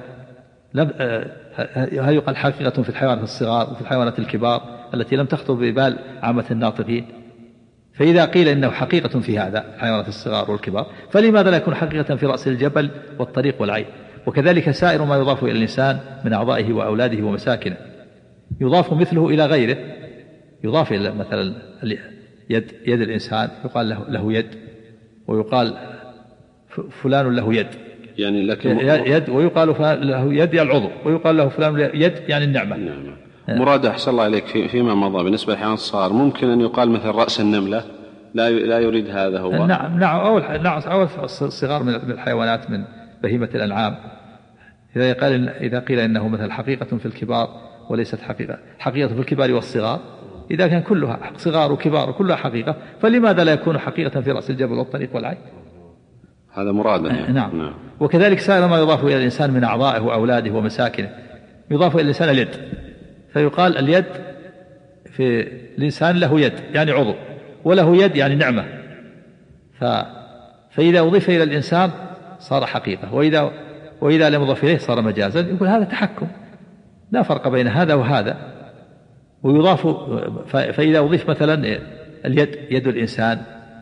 هل يقال حقيقة في الحيوانات الصغار وفي الحيوانات الكبار التي لم تخطر ببال عامة الناطقين؟ فإذا قيل إنه حقيقة في هذا الحيوانات الصغار والكبار فلماذا لا يكون حقيقة في رأس الجبل والطريق والعين؟ وكذلك سائر ما يضاف إلى الإنسان من أعضائه وأولاده ومساكنه يضاف مثله إلى غيره. يضاف إلى مثلا يد الإنسان يقال له يد، ويقال فلان له يد يعني يد، ويقال له يد العضو، ويقال له فلان يد يعني النعمة. مراد أحسن الله إليك فيما مضى بالنسبة للحيوان الصغار ممكن أن يقال مثل رأس النملة، لا يريد هذا هو. نعم أول الصغار من الحيوانات من بهيمة الأنعام. إذا قيل إنه مثل حقيقة في الكبار وليست حقيقة في الكبار والصغار، إذا كان كلها صغار وكبار وكلها حقيقة فلماذا لا يكون حقيقة في رأس الجبل والطريق والعين؟ هذا مراد يعني. نعم. وكذلك سائر ما يضاف إلى الإنسان من أعضائه وأولاده ومساكنه يضاف إلى الإنسان اليد، فيقال اليد في الإنسان له يد يعني عضو، وله يد يعني نعمة. فإذا أضيف إلى الإنسان صار حقيقة، وإذا لم يضاف إليه صار مجازا. يقول هذا تحكم، لا فرق بين هذا وهذا. ويضاف فإذا أضيف مثلا اليد يد الإنسان،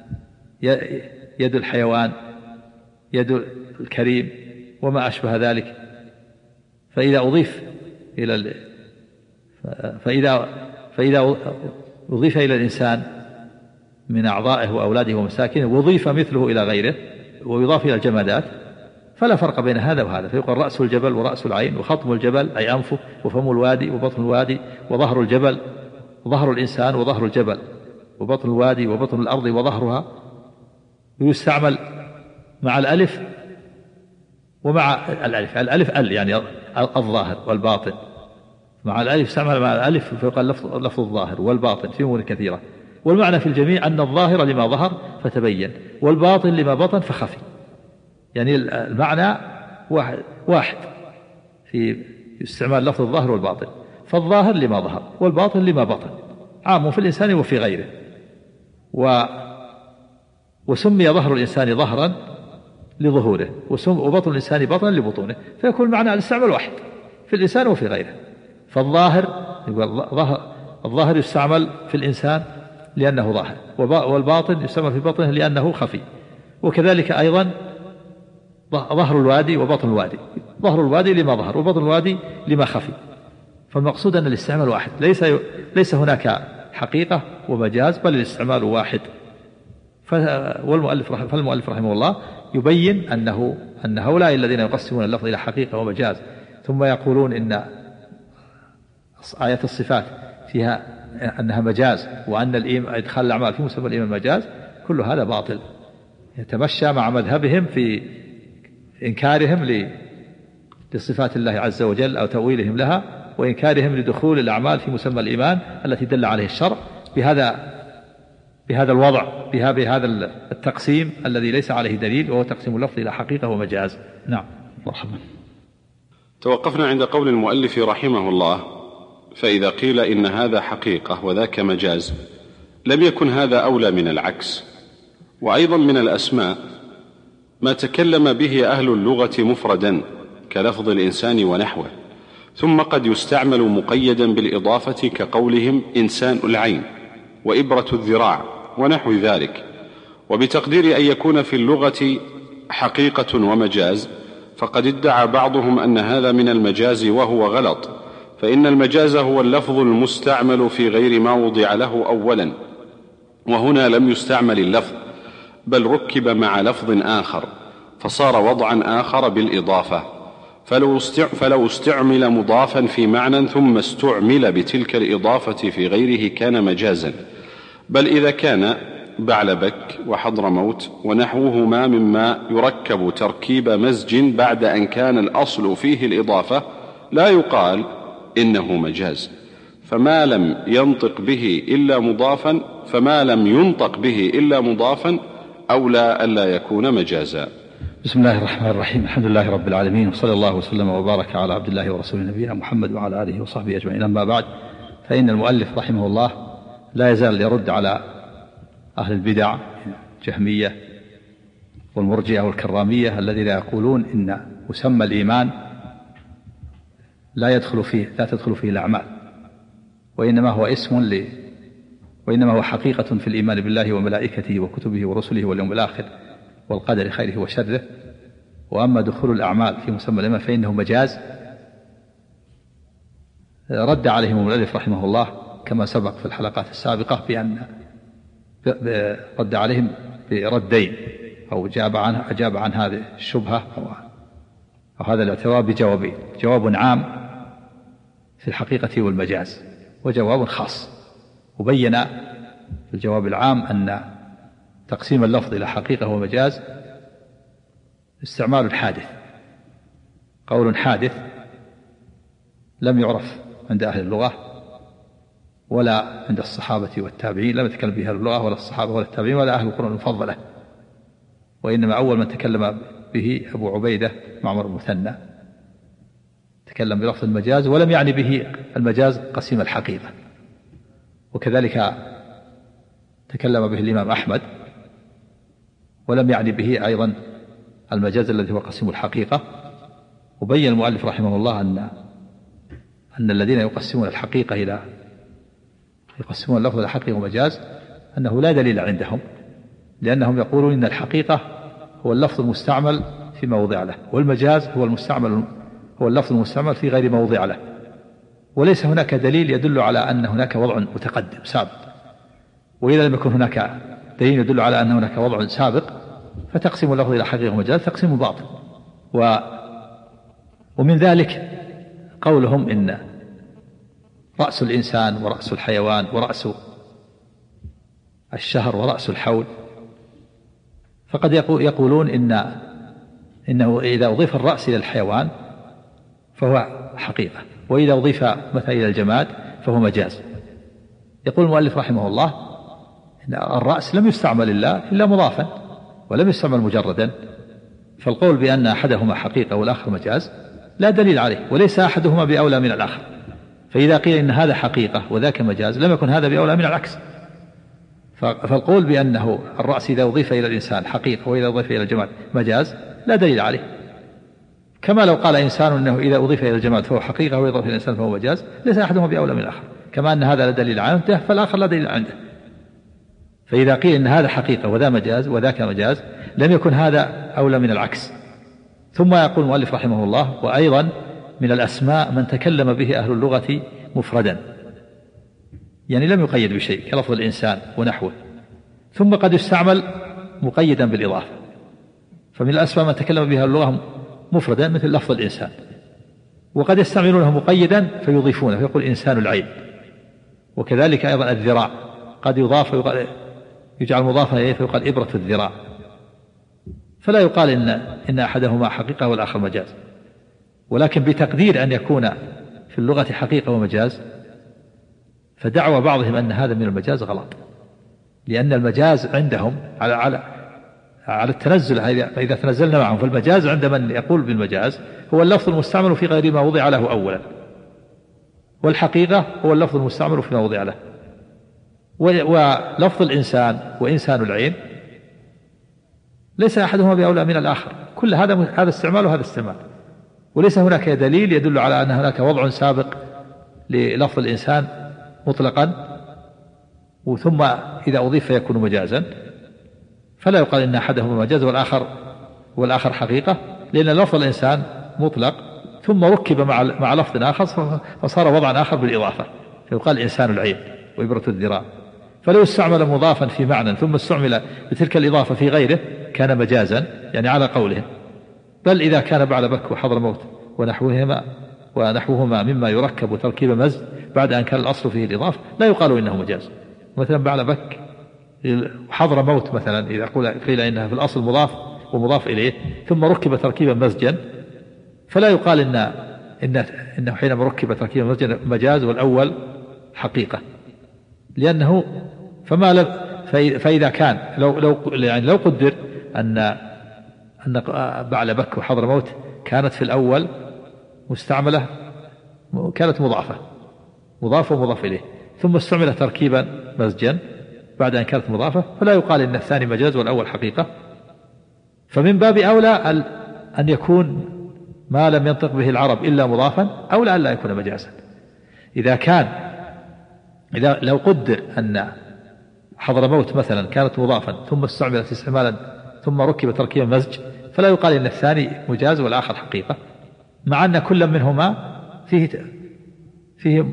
يد الحيوان، يد الكريم وما أشبه ذلك، فإذا فإذا أضيف إلى الإنسان من أعضائه وأولاده ومساكنه وضيف مثله إلى غيره ويضاف إلى الجمادات فلا فرق بين هذا وهذا، فيقول رأس الجبل ورأس العين، وخطم الجبل أي أنفه، وفم الوادي وبطن الوادي، وظهر الجبل ظهر الإنسان وظهر الجبل، وبطن الوادي وبطن الأرض وظهرها. ويستعمل مع الألف ومع الألف يعني الظاهر والباطن، مع الألف يستعمل مع الألف فيقال لفظ الظاهر والباطن في أمور كثيرة. والمعنى في الجميع أن الظاهر لما ظهر فتبين، والباطن لما بطن فخفي، يعني المعنى واحد في استعمال لفظ الظاهر والباطن، فالظاهر لما ظهر والباطن لما بطن، عام في الإنسان وفي غيره. وسمي ظهر الإنسان ظهرا لظهوره، وبطن الإنسان بطنا لبطونه، فيكون المعنى الاستعمال واحد في الإنسان وفي غيره. فالظاهر الظاهر يستعمل في الإنسان لأنه ظاهر، والباطن يستعمل في بطنه لأنه خفي. وكذلك أيضا ظهر الوادي وبطن الوادي، ظهر الوادي لما ظهر وبطن الوادي لما خفي. فالمقصود أن الاستعمال واحد، ليس هناك حقيقة ومجاز، بل الاستعمال واحد. فالمؤلف رحمه الله يبين أن هؤلاء الذين يقسمون اللفظ إلى حقيقة ومجاز ثم يقولون إن آيات الصفات فيها أنها مجاز، وأن إدخال الأعمال في مسمى الإيمان مجاز، كل هذا باطل، يتمشى مع مذهبهم في إنكارهم لصفات الله عز وجل أو تأويلهم لها، وإنكارهم لدخول الأعمال في مسمى الإيمان التي دل عليه الشرع بهذا الوضع، بهذا التقسيم الذي ليس عليه دليل، وهو تقسيم اللفظ إلى حقيقة ومجاز. نعم. مرحبا. توقفنا عند قول المؤلف رحمه الله: فإذا قيل إن هذا حقيقة وذاك مجاز لم يكن هذا أولى من العكس. وأيضا من الأسماء ما تكلم به أهل اللغة مفردا كلفظ الإنسان ونحوه، ثم قد يستعمل مقيدا بالإضافة كقولهم إنسان العين وإبرة الذراع ونحو ذلك. وبتقدير أن يكون في اللغة حقيقة ومجاز، فقد ادعى بعضهم أن هذا من المجاز وهو غلط، فإن المجاز هو اللفظ المستعمل في غير ما وضع له أولا، وهنا لم يستعمل اللفظ بل ركب مع لفظ آخر فصار وضعا آخر بالإضافة. فلو استعمل مضافا في معنى ثم استعمل بتلك الإضافة في غيره كان مجازا. بل إذا كان بعلبك وحضرموت ونحوهما مما يركب تركيب مزج بعد أن كان الأصل فيه الإضافة لا يقال إنه مجاز، فما لم ينطق به إلا مضافا أولى ألا يكون مجازا. بسم الله الرحمن الرحيم. الحمد لله رب العالمين، وصلى الله وسلم وبارك على عبد الله ورسوله نبينا محمد وعلى آله وصحبه أجمعين. أما بعد، فإن المؤلف رحمه الله لا يزال يرد على أهل البدع الجهمية والمرجئة والكرامية الذين يقولون إن مسمى الإيمان لا تدخل فيه الأعمال، وإنما هو حقيقة في الإيمان بالله وملائكته وكتبه ورسله واليوم الآخر والقدر خيره وشره. وأما دخول الأعمال في مسمى الإيمان فإنه مجاز. رد عليهم المؤلف رحمه الله كما سبق في الحلقات السابقة رد عليهم بردين، أو أجاب عن هذه الشبهة أو هذا الاعتراض بجوابين: جواب عام في الحقيقة والمجاز، وجواب خاص. وبين في الجواب العام أن تقسيم اللفظ إلى حقيقة ومجاز استعمال حادث، قول حادث لم يعرف عند أهل اللغة ولا عند الصحابة والتابعين، لم يتكلم به أهل اللغة ولا الصحابة ولا التابعين ولا أهل القرون المفضلة، وإنما أول من تكلم به أبو عبيدة معمر المثنى، تكلم بلفظ المجاز ولم يعني به المجاز قسيم الحقيقة. وكذلك تكلم به الإمام أحمد ولم يعني به أيضا المجاز الذي هو قسيم الحقيقة. وبين المؤلف رحمه الله أن الذين يقسمون اللفظ إلى حقيقة ومجاز أنه لا دليل عندهم، لأنهم يقولون إن الحقيقة هو اللفظ المستعمل في موضع له، والمجاز هو اللفظ المستعمل في غير موضع له. وليس هناك دليل يدل على أن هناك وضع متقدم سابق. وإذا لم يكن هناك دليل يدل على أن هناك وضع سابق فتقسم اللفظ إلى حقيقة ومجاز تقسيم باطل. ومن ذلك قولهم إن رأس الإنسان ورأس الحيوان ورأس الشهر ورأس الحول، فقد يقولون إنه إذا أضيف الرأس إلى الحيوان فهو حقيقة، وإذا أضيف مثلا إلى الجماد فهو مجاز. يقول المؤلف رحمه الله إن الرأس لم يستعمل إلا مضافا ولم يستعمل مجردا، فالقول بأن أحدهما حقيقة والآخر مجاز لا دليل عليه، وليس أحدهما بأولى من الآخر. فإذا قيل إن هذا حقيقة وذاك مجاز لم يكن هذا بأولى من العكس. فالقول بأنه الرأس إذا أضيف إلى الإنسان حقيقة وإذا أضيف إلى الجماد مجاز لا دليل عليه، كما لو قال إنسان أنه إذا أضيف إلى الجماد فهو حقيقة وإذا أضيف إلى الإنسان فهو مجاز، ليس أحدهما بأولى من الآخر، كما أن هذا لا دليل عنده فالآخر لا دليل عنده. فإذا قيل إن هذا حقيقة وذا مجاز وذاك مجاز لم يكن هذا أولى من العكس. ثم يقول المؤلف رحمه الله: وأيضا من الأسماء من تكلم به أهل اللغة مفردا، يعني لم يقيد بشيء كلفظ الإنسان ونحوه، ثم قد يستعمل مقيدا بالإضافة. فمن الأسماء من تكلم بها اللغة مفردا مثل لفظ الإنسان، وقد يستعملونه مقيدا فيضيفونه فيقول إنسان العين. وكذلك أيضا الذراع قد يضاف يجعل مضافا إليه فيقال إبرة الذراع، فلا يقال إن أحدهما حقيقة والآخر مجاز. ولكن بتقدير أن يكون في اللغة حقيقة ومجاز، فدعوى بعضهم أن هذا من المجاز غلط، لأن المجاز عندهم على التنزل. إذا تنزلنا معهم، فالمجاز عند من يقول بالمجاز هو اللفظ المستعمل في غير ما وضع له أولا، والحقيقة هو اللفظ المستعمل فيما وضع له. ولفظ الإنسان وإنسان العين ليس أحدهما بأولى من الآخر، كل هذا استعمال وهذا استعمال، وليس هناك دليل يدل على أن هناك وضع سابق للفظ الإنسان مطلقا ثم إذا أضيف فيكون مجازا، فلا يقال إن أحدهما مجاز والآخر حقيقة، لأن لفظ الإنسان مطلق ثم ركب مع لفظ آخر فصار وضعا آخر بالإضافة، فيقال إنسان العين وإبرة الذراع. فلو استعمل مضافا في معنى ثم استعمل بتلك الإضافة في غيره كان مجازا، يعني على قولهم. بل إذا كان بعلبك وحضرموت ونحوهما مما يركب تركيب مزج بعد أن كان الأصل فيه الإضافة لا يقال إنه مجاز. مثلا بعلبك وحضرموت مثلا إذا قيل إنها في الأصل مضاف ومضاف إليه ثم ركب تركيبا مزجا، فلا يقال إنه حينما ركب تركيبا مزجا مجاز والأول حقيقة، لأنه فإذا كان لو قدر أن بعلبك وحضرموت كانت في الأول مستعملة، كانت مضافة ومضاف إليه، ثم استعمل تركيبا مزجا بعد أن كانت مضافة، فلا يقال إن الثاني مجاز والأول حقيقة. فمن باب أولى أن يكون ما لم ينطق به العرب إلا مضافا أولى أن لا يكون مجازا. إذا لو قدر أن حضرموت مثلا كانت مضافا ثم استعملت استعمالا ثم ركب تركيبا مزج، فلا يقال إن الثاني مجاز والآخر حقيقة، مع أن كل منهما فيه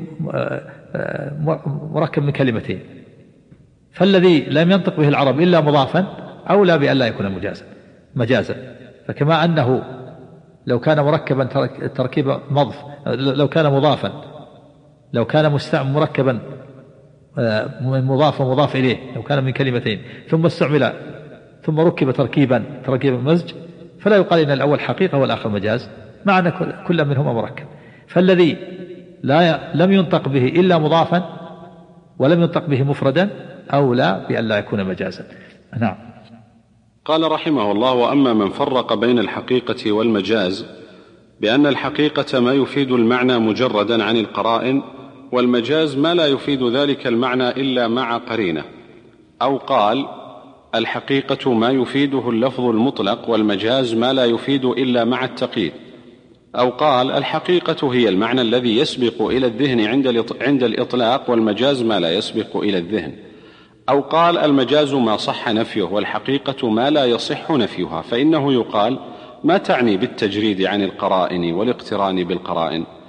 مركب من كلمتين. فالذي لم ينطق به العرب إلا مضافا أولى بأن لا يكون مجازا. فكما أنه لو كان مركبا تركيب مضف، لو كان مضافا، لو كان مركبا مضاف ومضاف إليه، لو كان من كلمتين ثم استعمل ثم ركب تركيبا مزج، فلا يقال إن الأول حقيقة والآخر مجاز، مع أن كل منهما مركب. فالذي لم ينطق به إلا مضافا ولم ينطق به مفردا أولى بأن لا يكون مجازا. نعم. قال رحمه الله: وأما من فرق بين الحقيقة والمجاز بأن الحقيقة ما يفيد المعنى مجردا عن القرائن، والمجاز ما لا يفيد ذلك المعنى إلا مع قرينة، أو قال الحقيقة ما يفيده اللفظ المطلق والمجاز ما لا يفيد إلا مع التقييد، أو قال الحقيقة هي المعنى الذي يسبق إلى الذهن عند الإطلاق والمجاز ما لا يسبق إلى الذهن، أو قال المجاز ما صح نفيه والحقيقة ما لا يصح نفيها، فإنه يقال ما تعني بالتجريد عن القرائن والاقتران بالقرائن،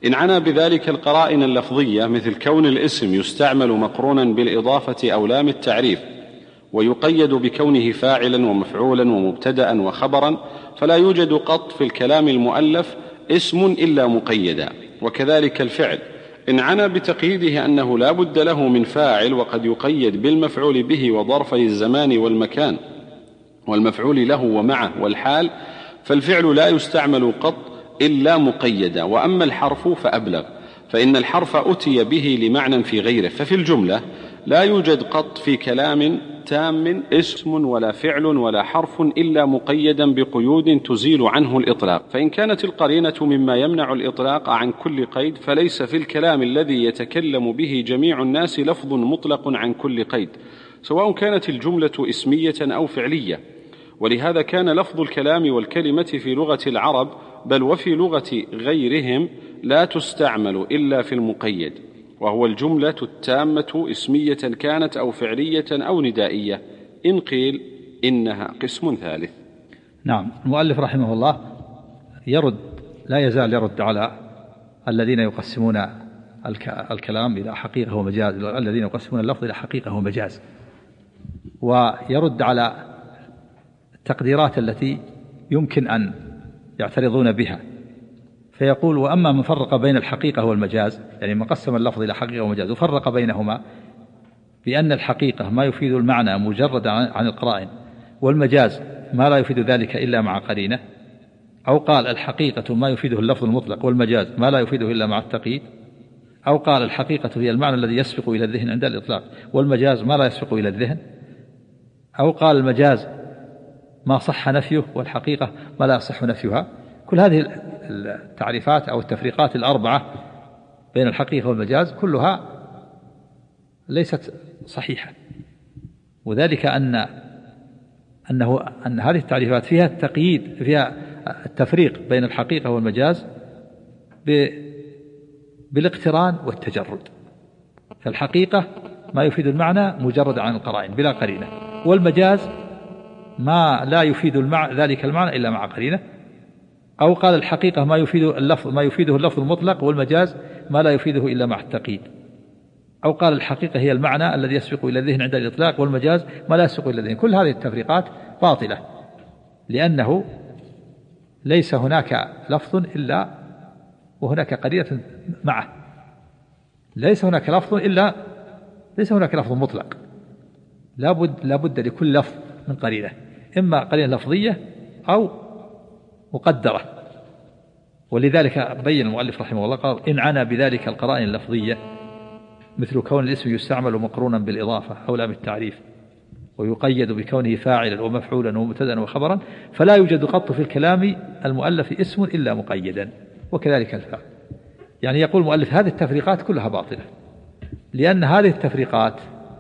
إن عنى بذلك القرائن اللفظية مثل كون الاسم يستعمل مقرونا بالإضافة أو لام التعريف ويقيد بكونه فاعلا ومفعولا ومبتدأ وخبرا، فلا يوجد قط في الكلام المؤلف اسم إلا مقيدا. وكذلك الفعل إن عنى بتقييده أنه لا بد له من فاعل وقد يقيد بالمفعول به وظرفي الزمان والمكان والمفعول له ومعه والحال، فالفعل لا يستعمل قط إلا مقيدا. وأما الحرف فأبلغ، فإن الحرف أتي به لمعنى في غيره، ففي الجملة لا يوجد قط في كلام تام اسم ولا فعل ولا حرف إلا مقيدا بقيود تزيل عنه الإطلاق. فإن كانت القرينة مما يمنع الإطلاق عن كل قيد، فليس في الكلام الذي يتكلم به جميع الناس لفظ مطلق عن كل قيد، سواء كانت الجملة اسمية أو فعلية. ولهذا كان لفظ الكلام والكلمة في لغة العرب بل وفي لغة غيرهم لا تستعمل إلا في المقيد، وهو الجملة التامة اسمية كانت أو فعلية أو ندائية، إن قيل إنها قسم ثالث. نعم. المؤلف رحمه الله لا يزال يرد على الذين يقسمون الكلام إلى حقيقة ومجاز، الذين يقسمون اللفظ إلى حقيقة ومجاز، ويرد على التقديرات التي يمكن أن يعترضون بها، فيقول: وأما من فرق بين الحقيقة والمجاز، يعني من قسم اللفظ إلى حقيقة ومجاز وفرق بينهما بأن الحقيقة ما يفيد المعنى مجرد عن القرائن، والمجاز ما لا يفيد ذلك إلا مع قرينة، أو قال الحقيقة ما يفيده اللفظ المطلق والمجاز ما لا يفيده إلا مع التقييد، أو قال الحقيقة هي المعنى الذي يسبق إلى الذهن عند الإطلاق والمجاز ما لا يسبق إلى الذهن، أو قال المجاز ما صح نفيه والحقيقة ما لا يصح نفيها. كل هذه التعريفات أو التفريقات الأربعة بين الحقيقة والمجاز كلها ليست صحيحة، وذلك أن هذه التعريفات فيها التقييد، فيها التفريق بين الحقيقة والمجاز بالاقتران والتجرد. فالحقيقة ما يفيد المعنى مجرد عن القرائن بلا قرينة، والمجاز ما لا يفيد ذلك المعنى إلا مع قرينة، أو قال الحقيقة ما يفيده اللفظ المطلق والمجاز ما لا يفيده إلا مع التقييد، أو قال الحقيقة هي المعنى الذي يسبق إلى الذهن عند الإطلاق والمجاز ما لا يسبق إلى الذهن. كل هذه التفريقات باطلة، لأنه ليس هناك لفظ إلا وهناك قرينة معه، ليس هناك لفظ مطلق، لا بد لكل لفظ من قرينة، إما قرينة لفظية أو مقدرة. ولذلك بين المؤلف رحمه الله قال: إن عنى بذلك القرائن اللفظية مثل كون الاسم يستعمل مقرونا بالإضافة أو لام التعريف ويقيد بكونه فاعلا ومفعولا ومبتدأ وخبرا، فلا يوجد قط في الكلام المؤلف اسم إلا مقيدا، وكذلك الفعل. يعني يقول المؤلف هذه التفريقات كلها باطلة، لأن هذه التفريقات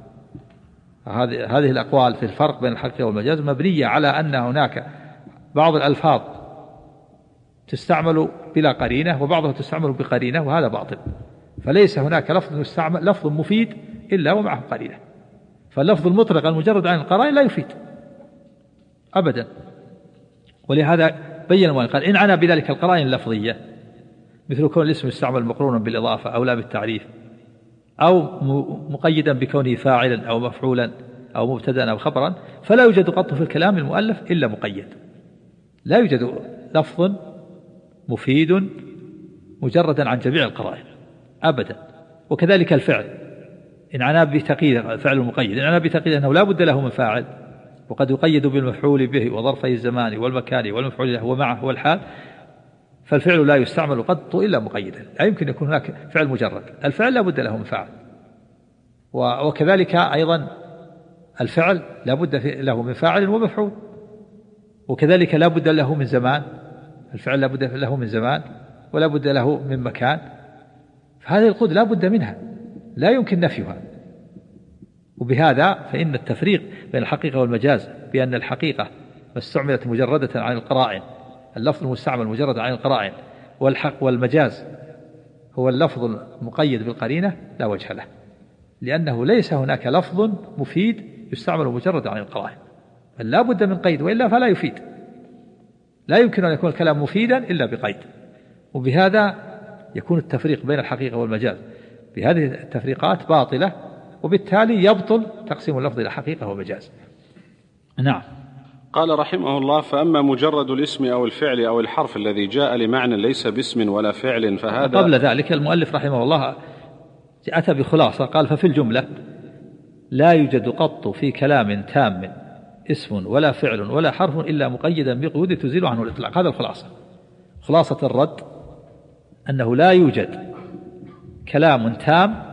هذه الأقوال في الفرق بين الحقيقة والمجاز مبنية على أن هناك بعض الألفاظ تستعمل بلا قرينة وبعضها تستعمل بقرينة، وهذا باطل. فليس هناك لفظ مفيد إلا ومعه قرينة، فاللفظ المطلق المجرد عن القرائن لا يفيد أبدا. ولهذا بين المؤلف قال: إن عنى بذلك القرائن اللفظية مثل كون الاسم يستعمل مقرونا بالإضافة أو لا بالتعريف أو مقيدا بكونه فاعلا أو مفعولا أو مبتدأ أو خبرا، فلا يوجد قط في الكلام المؤلف إلا مقيد، لا يوجد لفظ مفيد مجردا عن جميع القرائن أبدا. وكذلك الفعل إن عنى بتقييد الفعل المقيد، إن عنى بتقييد أنه لا بد له من فاعل وقد يقيد بالمفعول به وظرفي الزمان والمكان والمفعول له ومعه والحال، فالفعل لا يستعمل قط إلا مقيدا، لا يمكن يكون هناك فعل مجرد، الفعل لا بد له من فاعل. وكذلك أيضا الفعل لا بد له من فاعل ومفعول، وكذلك لا بد له من زمان، الفعل لا بد له من زمان ولا بد له من مكان، فهذه القيود لا بد منها، لا يمكن نفيها. وبهذا فإن التفريق بين الحقيقة والمجاز بأن الحقيقة استعملت مجردة عن القرائن، اللفظ المستعمل مجرد عن القرائن، والمجاز هو اللفظ المقيد بالقرينة، لا وجه له، لأنه ليس هناك لفظ مفيد يستعمل مجرد عن القرائن، بل لا بد من قيد، وإلا فلا يفيد. لا يمكن أن يكون الكلام مفيدا إلا بقيد. وبهذا يكون التفريق بين الحقيقة والمجاز بهذه التفريقات باطلة، وبالتالي يبطل تقسيم اللفظ إلى حقيقة ومجاز. نعم. قال رحمه الله: فأما مجرد الاسم أو الفعل أو الحرف الذي جاء لمعنى ليس باسم ولا فعل فهذا. قبل ذلك المؤلف رحمه الله أتى بخلاصة، قال: ففي الجملة لا يوجد قط في كلام تام اسم ولا فعل ولا حرف إلا مقيدا بقيود تزيل عنه الإطلاق. هذا الخلاصة. خلاصة الرد أنه لا يوجد كلام تام،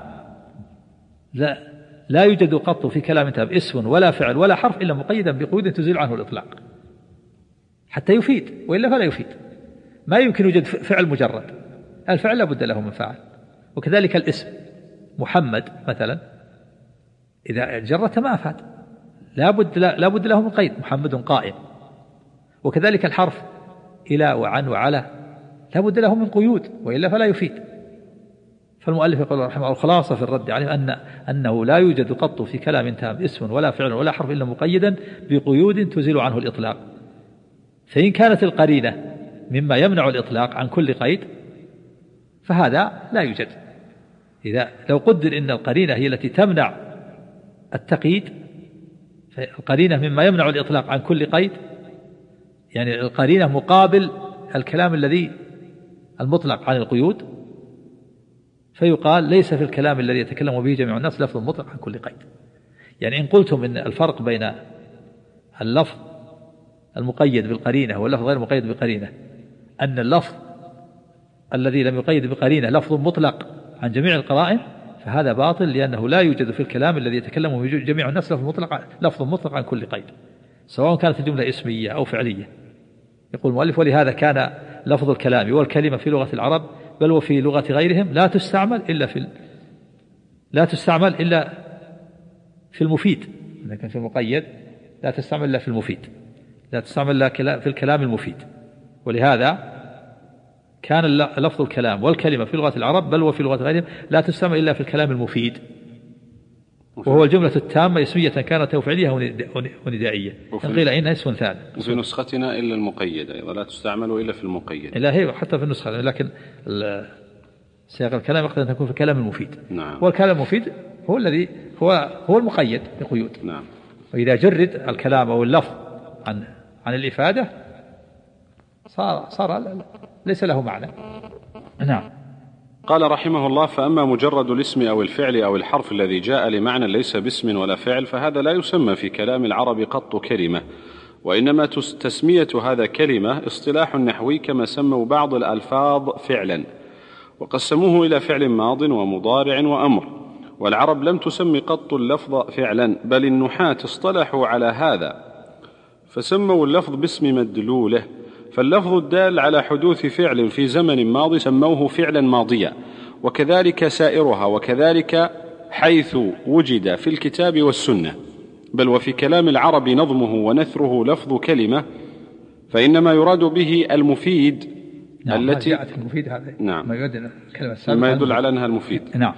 لا يوجد قط في كلام تام اسم ولا فعل ولا حرف إلا مقيدا بقيود تزيل عنه الإطلاق حتى يفيد، وإلا فلا يفيد. ما يمكن يوجد فعل مجرد، الفعل لا بد له من فاعل. وكذلك الاسم محمد مثلا إذا جرت ما أفاد، لا بد له من قيد، محمد قائم. وكذلك الحرف إلى وعن وعلى لا بد له من قيود، وإلا فلا يفيد. فالمؤلف يقول رحمه الله: الخلاصة في الرد عليه أنه لا يوجد قط في كلام تام اسم ولا فعل ولا حرف إلا مقيدا بقيود تزيل عنه الإطلاق. فإن كانت القرينة مما يمنع الإطلاق عن كل قيد فهذا لا يوجد. إذا لو قدر إن القرينة هي التي تمنع التقييد، فالقرينة مما يمنع الإطلاق عن كل قيد، يعني القرينة مقابل الكلام الذي المطلق عن القيود، فيقال ليس في الكلام الذي يتكلم به جميع الناس لفظ مطلق عن كل قيد. يعني إن قلتم إن الفرق بين اللفظ المقيد بالقرينة واللفظ غير المقيد بقرينة أن اللفظ الذي لم يقيد بقرينة لفظ مطلق عن جميع القرائن، فهذا باطل، لأنه لا يوجد في الكلام الذي يتكلم به جميع الناس لفظ مطلق عن كل قيد، سواء كانت الجملة اسمية أو فعلية. يقول المؤلف: ولهذا كان لفظ الكلام والكلمة في لغة العرب بل وفي لغة غيرهم لا تستعمل إلا في المفيد. لكن في المقيد لا تستعمل إلا في المفيد، لا تستعمل إلا في الكلام المفيد. ولهذا كان لفظ الكلام والكلمة في لغة العرب بل وفي لغة غيرهم لا تستعمل إلا في الكلام المفيد، وهو الجملة التامة اسمية كانت أو فعلية وندائية، قيل إنها اسم ثاني. وفي نسختنا إلا المقيد أيضا لا تستعمل إلا في المقيد. لا، هي حتى في النسخة، لكن سياق الكلام يقتضي أن تكون في الكلام المفيد. نعم. والكلام المفيد هو الذي هو المقيد بقيود. نعم. وإذا جرد الكلام أو اللفظ عن الإفادة صار ليس له معنى. نعم. قال رحمه الله: فأما مجرد الاسم أو الفعل أو الحرف الذي جاء لمعنى ليس باسم ولا فعل فهذا لا يسمى في كلام العرب قط كلمة، وإنما تسمية هذا كلمة اصطلاح نحوي، كما سموا بعض الألفاظ فعلا وقسموه إلى فعل ماض ومضارع وأمر. والعرب لم تسمي قط اللفظ فعلا، بل النحاة اصطلحوا على هذا فسموا اللفظ باسم مدلوله. فاللفظ الدال على حدوث فعل في زمن ماضي سموه فعلا ماضيا، وكذلك سائرها، وكذلك حيث وجد في الكتاب والسنة. بل وفي كلام العرب نظمه ونثره لفظ كلمة، فإنما يراد به المفيد. نعم. التي جاءت المفيد هذا. نعم. ما يدل على أنها المفيد. نعم.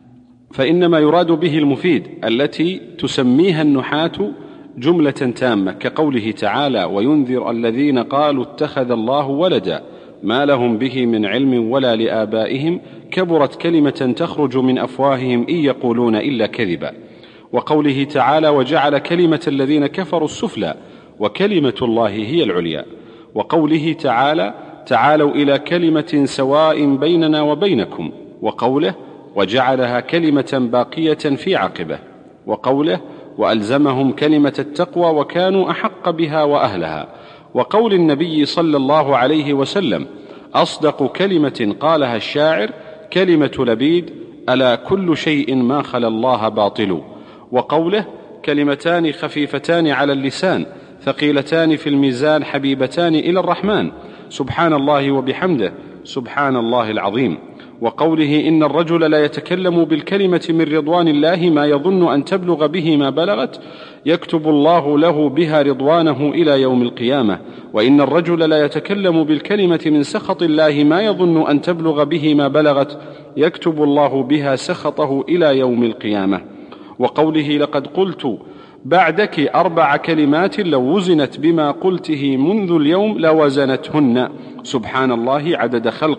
فإنما يراد به المفيد التي تسميها النحاة جملة تامة، كقوله تعالى: وينذر الذين قالوا اتخذ الله ولدا ما لهم به من علم ولا لآبائهم كبرت كلمة تخرج من أفواههم إن يقولون إلا كذبا. وقوله تعالى: وجعل كلمة الذين كفروا السفلى وكلمة الله هي العليا. وقوله تعالى: تعالوا إلى كلمة سواء بيننا وبينكم. وقوله: وجعلها كلمة باقية في عقبه. وقوله: وألزمهم كلمة التقوى وكانوا أحق بها وأهلها. وقول النبي صلى الله عليه وسلم: أصدق كلمة قالها الشاعر كلمة لبيد ألا كل شيء ما خلا الله باطل. وقوله: كلمتان خفيفتان على اللسان ثقيلتان في الميزان حبيبتان إلى الرحمن سبحان الله وبحمده سبحان الله العظيم. وقوله: إن الرجل لا يتكلم بالكلمة من رضوان الله ما يظن أن تبلغ به ما بلغت يكتب الله له بها رضوانه إلى يوم القيامة. وإن الرجل لا يتكلم بالكلمة من سخط الله ما يظن أن تبلغ به ما بلغت يكتب الله بها سخطه إلى يوم القيامة. وقوله: لقد قلت بعدك 4 كلمات لو وزنت بما قلته منذ اليوم لوزنتهن سبحان الله عدد خلقه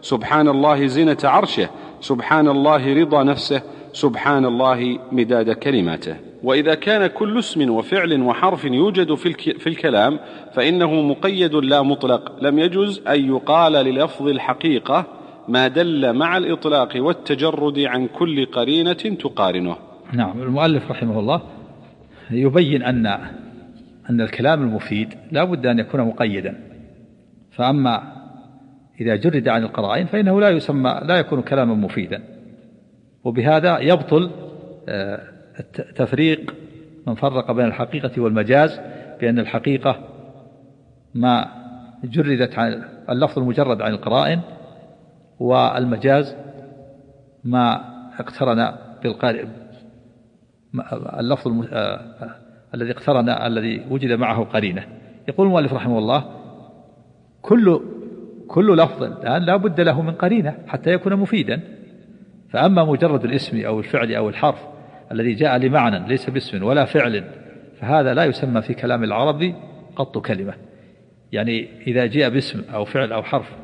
سبحان الله زينة عرشه، سبحان الله رضا نفسه، سبحان الله مداد كلماته. وإذا كان كل اسم وفعل وحرف يوجد في الكلام فإنه مقيد لا مطلق، لم يجوز أن يقال للفظ الحقيقة ما دل مع الإطلاق والتجرد عن كل قرينة تقارنه. نعم. المؤلف رحمه الله يبين أن الكلام المفيد لا بد أن يكون مقيدا، فأما إذا جرد عن القرائن فإنه لا يكون كلاما مفيدا. وبهذا يبطل تفريق من فرق بين الحقيقة والمجاز، بأن الحقيقة ما جردت عن اللفظ المجرد عن القرائن، والمجاز ما اقترن اللفظ الذي اقترن الذي وجد معه قرينة. يقول المؤلف رحمه الله كل لفظ الآن لا بد له من قرينة حتى يكون مفيدا. فأما مجرد الاسم أو الفعل أو الحرف الذي جاء لمعنى ليس باسم ولا فعل فهذا لا يسمى في كلام العرب قط كلمة. يعني إذا جاء باسم أو فعل أو حرف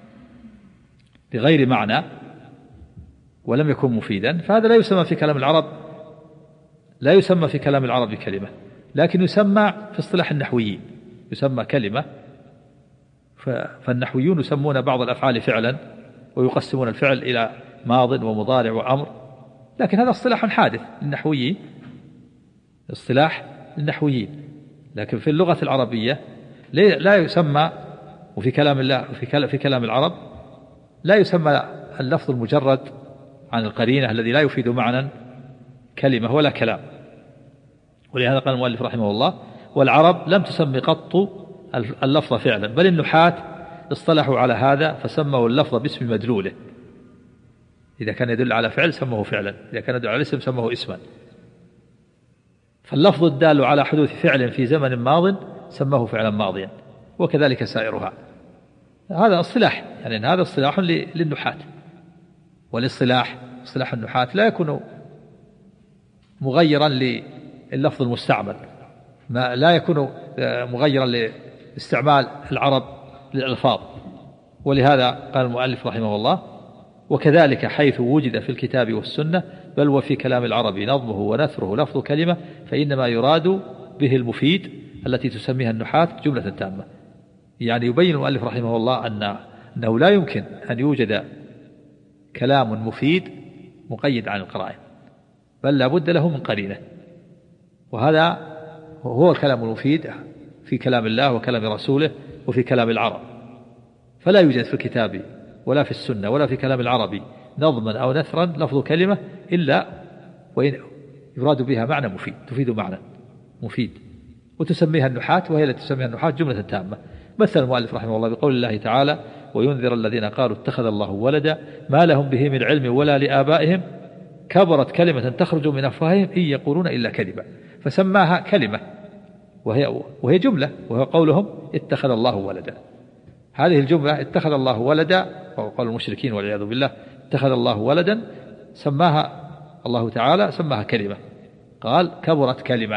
بغير معنى ولم يكن مفيدا فهذا لا يسمى في كلام العرب، لا يسمى في كلام العرب كلمة، لكن يسمى في اصطلاح النحويين يسمى كلمة. فالنحويون يسمون بعض الأفعال فعلا ويقسمون الفعل إلى ماض ومضارع وأمر، لكن هذا اصطلاح حادث للنحويين، اصطلاح للنحويين. لكن في اللغة العربية لا يسمى، وفي كلام الله في كلام العرب لا يسمى اللفظ المجرد عن القرينة الذي لا يفيد معنى كلمة ولا كلام. ولهذا قال المؤلف رحمه الله والعرب لم تسمي قط اللفظ فعلا، بل النحاة اصطلحوا على هذا فسموا اللفظ باسم مدلوله. إذا كان يدل على فعل سموه فعلا، إذا كان يدل على اسم سموه اسما. فاللفظ الدال على حدوث فعل في زمن ماض سموه فعلا ماضيا، وكذلك سائرها. هذا اصطلاح، يعني هذا اصطلاح للنحاة، والاصطلاح اصطلاح النحاة لا يكون مغيرا لللفظ المستعمل، لا يكون مغيرا لاستعمال العرب للألفاظ. ولهذا قال المؤلف رحمه الله وكذلك حيث وجد في الكتاب والسنة بل وفي كلام العرب نظمه ونثره لفظ كلمة فإنما يراد به المفيد التي تسميها النحاة جملة تامة. يعني يبين المؤلف رحمه الله أنه لا يمكن أن يوجد كلام مفيد مقيد عن القرائن، بل لا بد له من قرينة، وهذا هو الكلام المفيد في كلام الله وكلام رسوله وفي كلام العرب. فلا يوجد في الكتاب ولا في السنة ولا في كلام العربي نظما أو نثرا لفظ كلمة إلا وإن يراد بها معنى مفيد، تفيد معنى مفيد، وتسميها النحاة، وهي التي تسميها النحاة جملة تامة. مثل المؤلف رحمه الله بقول الله تعالى وينذر الذين قالوا اتخذ الله ولدا ما لهم به من علم ولا لآبائهم كبرت كلمة تخرج من أفواههم إن يقولون إلا كذبا، فسماها كلمة وهي جملة، وهو قولهم اتخذ الله ولدا. هذه الجملة اتخذ الله ولدا، وهو قول المشركين والعياذ بالله، اتخذ الله ولدا، سماها الله تعالى سماها كلمة، قال كبرت كلمة.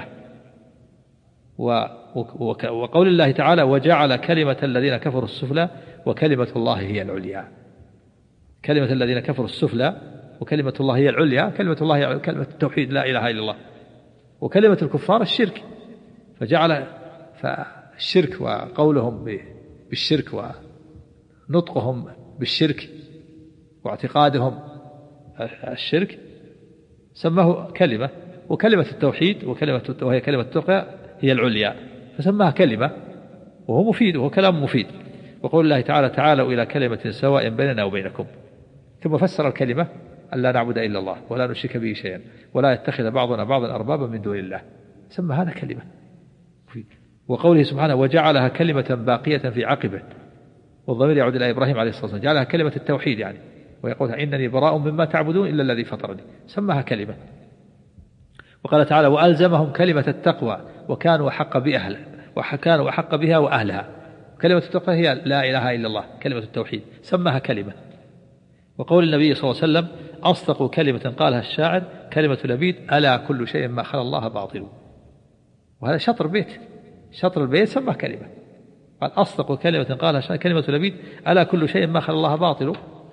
وقول الله تعالى وجعل كلمة الذين كفروا السفلى وكلمة الله هي العليا، كلمة الذين كفروا السفلى وكلمة الله هي العليا، كلمة الله هي كلمة التوحيد لا إله إلا الله، وكلمة الكفار الشرك، فجعل فالشرك وقولهم بالشرك ونطقهم بالشرك واعتقادهم الشرك سماه كلمة، وكلمة التوحيد وهي كلمة التقى هي العليا، فسماها كلمة وهو مفيد وهو كلام مفيد. وقول الله تعالى تعالوا إلى كلمة سواء بيننا وبينكم، ثم فسر الكلمة أن لا نعبد إلا الله ولا نشرك به شيئا ولا يتخذ بعضنا بعضا أربابا من دون الله، سمى هذا كلمة مفيد. وقوله سبحانه وجعلها كلمة باقية في عقبه، والضمير يعود إلى إبراهيم عليه الصلاة والسلام، جعلها كلمة التوحيد يعني، ويقول إنني براء مما تعبدون إلا الذي فطرني، سماها كلمة. وقال تعالى وألزمهم كلمة التقوى وكانوا أحق بها وأهلها، كلمة التقوى هي لا إله إلا الله، كلمة التوحيد سماها كلمة. وقول النبي صلى الله عليه وسلم أصدق كلمة قالها الشاعر كلمة لبيد ألا كل شيء ما خلا الله باطل، وهذا شطر البيت سماه كلمة، قال أصدق كلمة قالها الشاعر كلمة لبيد ألا كل شيء ما خلا الله باطل،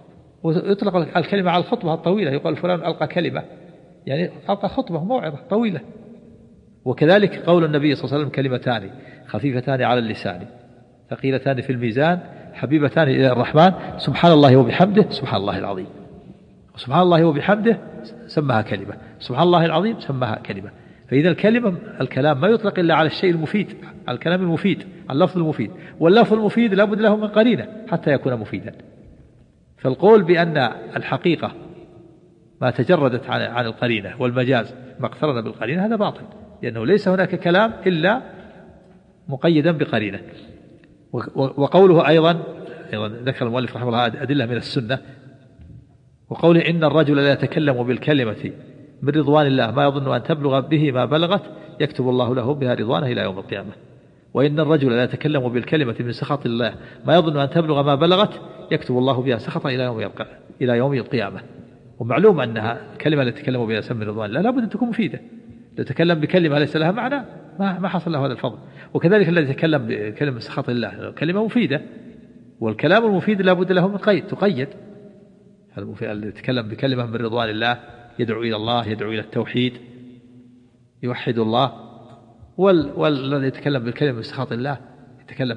ويطلق الكلمة على الخطبة الطويلة، يقال فلان ألقى كلمة، يعني ألقى خطبة موعظة طويلة. وكذلك قول النبي صلى الله عليه وسلم كلمتان خفيفتان على اللسان ثقيلتان في الميزان حبيبتان إلى الرحمن سبحان الله وبحمده سبحان الله العظيم. سبحان الله وبحمده سماها كلمة، سبحان الله العظيم سماها كلمة. فإذا الكلام ما يطلق إلا على الشيء المفيد، على الكلام المفيد، على اللفظ المفيد، واللفظ المفيد لا بد له من قرينة حتى يكون مفيدا. فالقول بأن الحقيقة ما تجردت عن القرينة والمجاز ما اقترن بالقرينة هذا باطل، لأنه ليس هناك كلام إلا مقيدا بقرينة. وقوله أيضا ذكر المؤلف رحمه الله أدلة من السنة، وقوله إن الرجل لا يتكلم بالكلمة من رضوان الله ما يظن أن تبلغ به ما بلغت يكتب الله له بها رضوانه إلى يوم القيامة. وإن الرجل لا يتكلم بالكلمة من سخط الله ما يظن أن تبلغ ما بلغت يكتب الله بها سخطا إلى يوم القيامة. ومعلوم أنها الكلمة التي تتكلم بها من رضوان الله لا بد أن تكون مفيدة. تتكلم بكلمة ليس لها معنى ما حصل له هذا الفضل. وكذلك الذي يتكلم بكلمة سخط الله كلمة مفيدة، والكلام المفيد لا بد له من قيد تقيد. الذي يتكلم بكلمة من رضوان الله يدعو إلى الله، يدعو إلى التوحيد، يوحد الله. والذي يتكلم بالكلمة من سخط الله يتكلم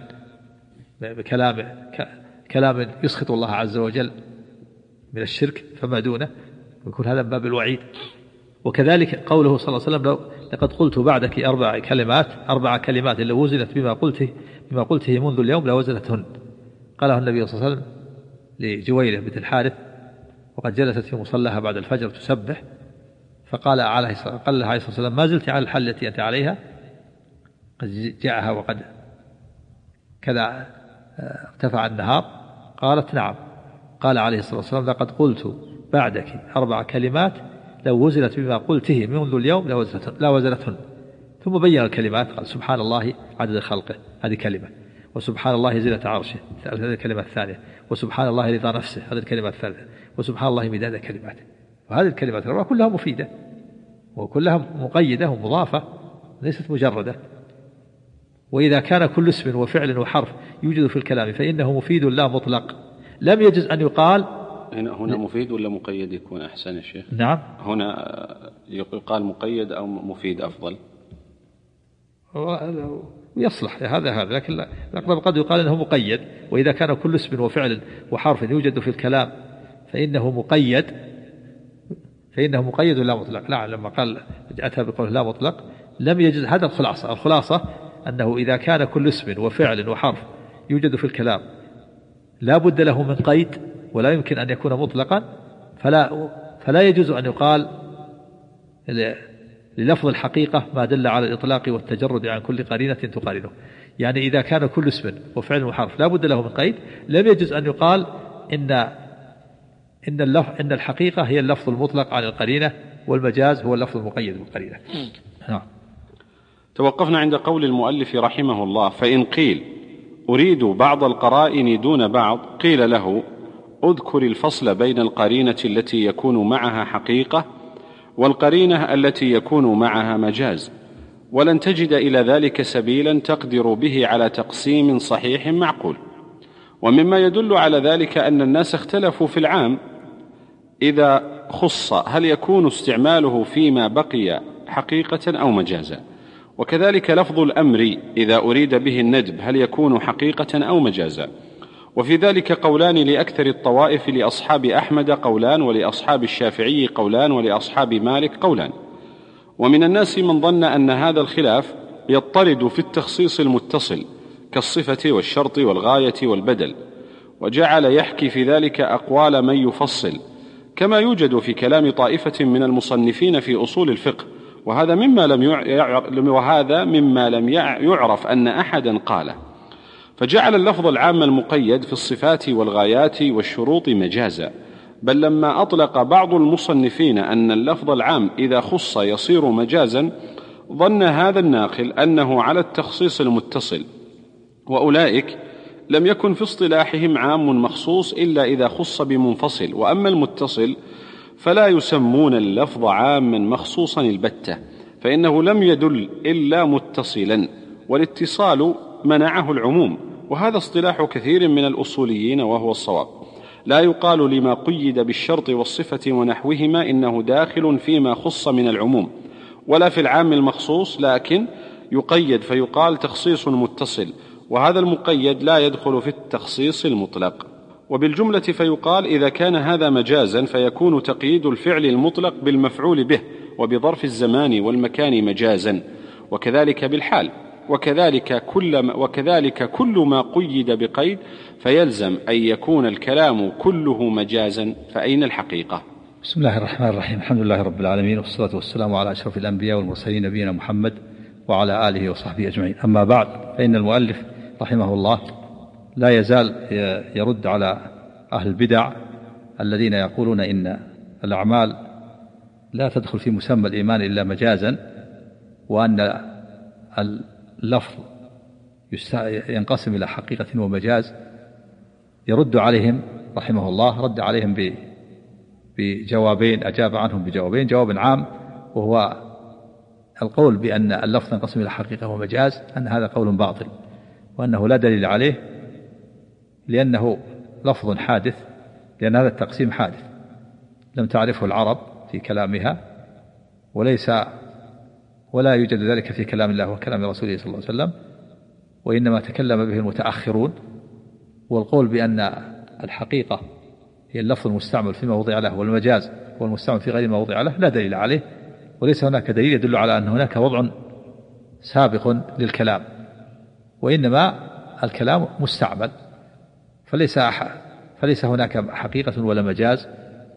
بكلام يسخط الله عز وجل من الشرك فما دونه، ويكون هذا من باب الوعيد. وكذلك قوله صلى الله عليه وسلم لقد قلت بعدك أربع كلمات لو وزنت بما قلته منذ اليوم لوزنتهن. قاله النبي صلى الله عليه وسلم لجويرة بنت الحارث وقد جلست في مصلاها بعد الفجر تسبح، فقال لها عليه الصلاة والسلام ما زلت على الحال التي أنت عليها قد جاءها وقد كذا ارتفع النهار؟ قالت نعم. قال عليه الصلاة والسلام لقد قلت بعدك 4 كلمات لو وزنت بما قلته منذ اليوم لا وزنتهن. ثم بين الكلمات قال سبحان الله عدد خلقه هذه كلمة، وسبحان الله زينة عرشه هذه الكلمة الثانية، وسبحان الله رضا نفسه هذه الكلمة الثالثة، وسبحان الله مداد كلماته. وهذه الكلمات الأربعة كلها مفيدة وكلها مقيدة ومضافة ليست مجردة. وإذا كان كل اسم وفعل وحرف يوجد في الكلام فإنه مفيد لا مطلق لم يجز أن يقال. هنا مفيد ولا مقيد يكون أحسن يا شيخ؟ نعم هنا يقال مقيد أو مفيد أفضل؟ يصلح هذا لكن قد يقال أنه مقيد. وإذا كان كل اسم وفعل وحرف يوجد في الكلام فإنه مقيد لا مطلق. لا، لما قال أتى بقول لا مطلق لم يجز. هذا الخلاصة أنه إذا كان كل اسم وفعل وحرف يوجد في الكلام لا بد له من قيد ولا يمكن أن يكون مطلقا فلا يجوز أن يقال للفظ الحقيقة ما دل على الإطلاق والتجرد عن كل قرينة تقارنه. يعني إذا كان كل اسم وفعل وحرف لا بد له من قيد لم يجوز أن يقال إن الحقيقة هي اللفظ المطلق عن القرينة والمجاز هو اللفظ المقيد بالقرينة. نعم. توقفنا عند قول المؤلف رحمه الله فإن قيل أريد بعض القرائن دون بعض قيل له أذكر الفصل بين القرينة التي يكون معها حقيقة والقرينة التي يكون معها مجاز، ولن تجد إلى ذلك سبيلا تقدر به على تقسيم صحيح معقول. ومما يدل على ذلك أن الناس اختلفوا في العام إذا خص هل يكون استعماله فيما بقي حقيقة أو مجازا، وكذلك لفظ الأمر إذا أريد به الندب هل يكون حقيقة أو مجازا. وفي ذلك قولان لأكثر الطوائف، لأصحاب أحمد قولان، ولأصحاب الشافعي قولان، ولأصحاب مالك قولان. ومن الناس من ظن أن هذا الخلاف يضطرد في التخصيص المتصل كالصفة والشرط والغاية والبدل، وجعل يحكي في ذلك أقوال من يفصل، كما يوجد في كلام طائفة من المصنفين في أصول الفقه. وهذا مما لم يعرف أن أحدا قاله، فجعل اللفظ العام المقيد في الصفات والغايات والشروط مجازا. بل لما أطلق بعض المصنفين أن اللفظ العام إذا خص يصير مجازا ظن هذا الناقل أنه على التخصيص المتصل، وأولئك لم يكن في اصطلاحهم عام مخصوص إلا إذا خص بمنفصل، وأما المتصل فلا يسمون اللفظ عاما مخصوصا البتة، فإنه لم يدل إلا متصلا، والاتصال منعه العموم، وهذا اصطلاح كثير من الأصوليين وهو الصواب. لا يقال لما قيد بالشرط والصفة ونحوهما إنه داخل فيما خص من العموم، ولا في العام المخصوص، لكن يقيد فيقال تخصيص متصل، وهذا المقيد لا يدخل في التخصيص المطلق. وبالجملة فيقال إذا كان هذا مجازا فيكون تقييد الفعل المطلق بالمفعول به وبظرف الزمان والمكان مجازا، وكذلك بالحال، وكذلك كل ما قيد بقيد، فيلزم أن يكون الكلام كله مجازا، فأين الحقيقة؟ بسم الله الرحمن الرحيم. الحمد لله رب العالمين، والصلاة والسلام على أشرف الأنبياء والمرسلين نبينا محمد وعلى آله وصحبه أجمعين. أما بعد، فإن المؤلف رحمه الله لا يزال يرد على أهل البدع الذين يقولون إن الأعمال لا تدخل في مسمى الإيمان إلا مجازا، وأن اللفظ ينقسم إلى حقيقة ومجاز. يرد عليهم رحمه الله، رد عليهم بجوابين، أجاب عنهم بجوابين. جواب عام وهو القول بأن اللفظ ينقسم إلى حقيقة ومجاز، أن هذا قول باطل، وأنه لا دليل عليه، لأنه لفظ حادث، لأن هذا التقسيم حادث لم تعرفه العرب في كلامها، ولا يوجد ذلك في كلام الله وكلام رسوله صلى الله عليه وسلم، وإنما تكلم به المتأخرون. والقول بأن الحقيقة هي اللفظ المستعمل فيما وضع له، والمجاز هو المستعمل في غير ما وضع له، لا دليل عليه، وليس هناك دليل يدل على أن هناك وضع سابق للكلام، وإنما الكلام مستعمل، فليس هناك حقيقة ولا مجاز.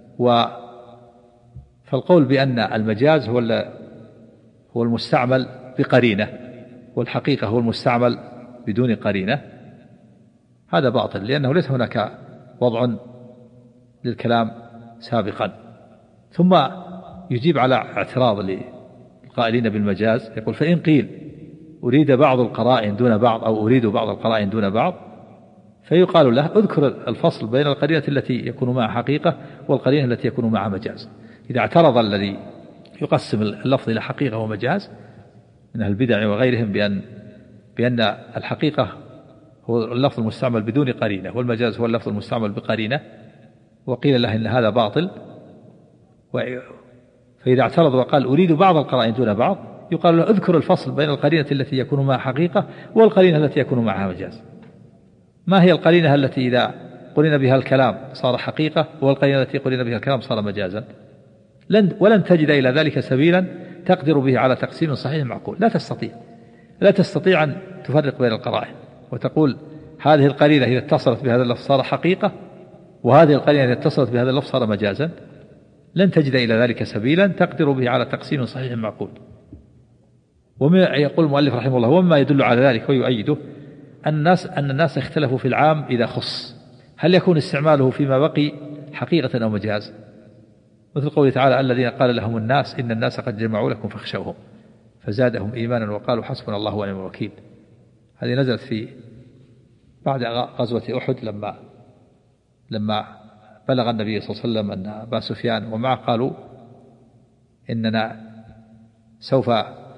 فالقول بأن المجاز هو المستعمل بقرينة، والحقيقة هو المستعمل بدون قرينة، هذا باطل، لأنه ليس هناك وضع للكلام سابقا. ثم يجيب على اعتراض للقائلين بالمجاز، يقول: فإن قيل أريد بعض القرائن دون بعض، أو أريد بعض القرائن دون بعض، فيقال له: اذكر الفصل بين القرينة التي يكون معها حقيقة والقرينة التي يكون معها مجاز. إذا اعترض الذي يقسم اللفظ إلى حقيقة ومجاز من أهل البدع وغيرهم بأن الحقيقة هو اللفظ المستعمل بدون قرينة، والمجاز هو اللفظ المستعمل بقرينة، وقيل له إن هذا باطل، فإذا اعترض وقال: أريد بعض القرائن دون بعض، يقال له: اذكر الفصل بين القرينة التي يكون معها حقيقة والقرينة التي يكون معها مجاز. ما هي القرينة التي إذا قرن بها الكلام صار حقيقة، والقرينة التي قرن بها الكلام صار مجازا؟ ولن تجد إلى ذلك سبيلا تقدر به على تقسيم صحيح معقول. لا تستطيع أن تفرق بين القرائن وتقول هذه القرينة إذا اتصلت بهذا اللفظ صار حقيقة، وهذه القرينة إذا اتصلت بهذا اللفظ صار مجازا. لن تجد إلى ذلك سبيلا تقدر به على تقسيم صحيح معقول. يقول المؤلف رحمه الله: ومما يدل على ذلك ويؤيده أن الناس اختلفوا في العام إذا خص، هل يكون استعماله فيما بقي حقيقة أو مجاز؟ مثل قوله تعالى: الذين قال لهم الناس إن الناس قد جمعوا لكم فاخشوهم فزادهم إيمانا وقالوا حسبنا الله ونعم الوكيل. هذه نزلت في بعد غزوة أحد، لما بلغ النبي صلى الله عليه وسلم أن أبا سفيان ومعه قالوا إننا سوف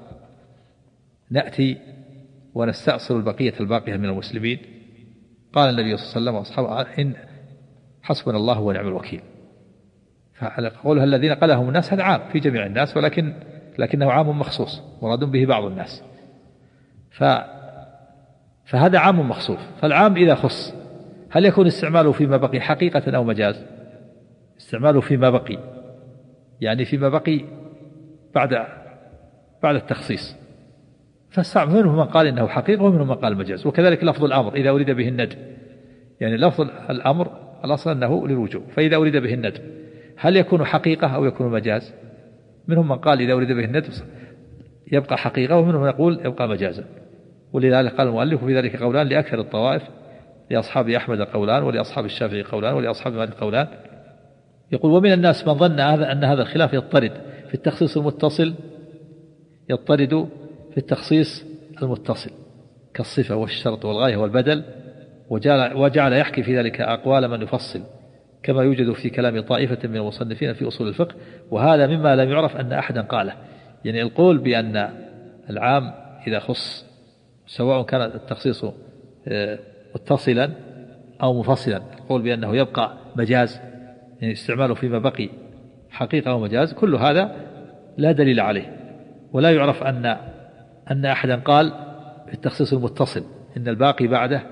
نأتي ونستأصل البقية الباقية من المسلمين. قال النبي صلى الله عليه وسلم وأصحابه: إن حسبنا الله ونعم الوكيل. فقولها الذين قالهم الناس هذا عام في جميع الناس، لكنه عام مخصوص مراد به بعض الناس، فهذا عام مخصوص. فالعام إذا خص هل يكون استعماله فيما بقي حقيقة أو مجاز؟ استعماله فيما بقي، يعني فيما بقي بعد التخصيص، فمنهم من قال إنه حقيقة ومنهم من قال مجاز. وكذلك لفظ الأمر إذا أريد به الندب، يعني لفظ الأمر الأصل أنه للوجوب، فإذا أريد به الندب هل يكون حقيقة أو يكون مجاز؟ منهم من قال إذا أريد به الندب يبقى حقيقة، ومنهم من يقول يبقى مجازا. ولذلك قال المؤلف: وفي ذلك قولان لأكثر الطوائف، لأصحاب أحمد قولان، ولأصحاب الشافعي قولان، ولأصحاب مالك قولان. يقول: ومن الناس من ظن أن هذا الخلاف يضطرد في التخصيص المتصل، يضطرد في التخصيص المتصل كالصفة والشرط والغاية والبدل، وجعل يحكي في ذلك أقوال من يفصل، كما يوجد في كلام طائفة من المصنفين في أصول الفقه، وهذا مما لم يعرف أن أحدا قاله. يعني القول بأن العام إذا خص، سواء كان التخصيص متصلا أو منفصلا، القول بأنه يبقى مجاز يعني استعماله فيما بقي حقيقة أو مجاز، كل هذا لا دليل عليه. ولا يعرف أن أحدا قال في التخصيص المتصل إن الباقي بعده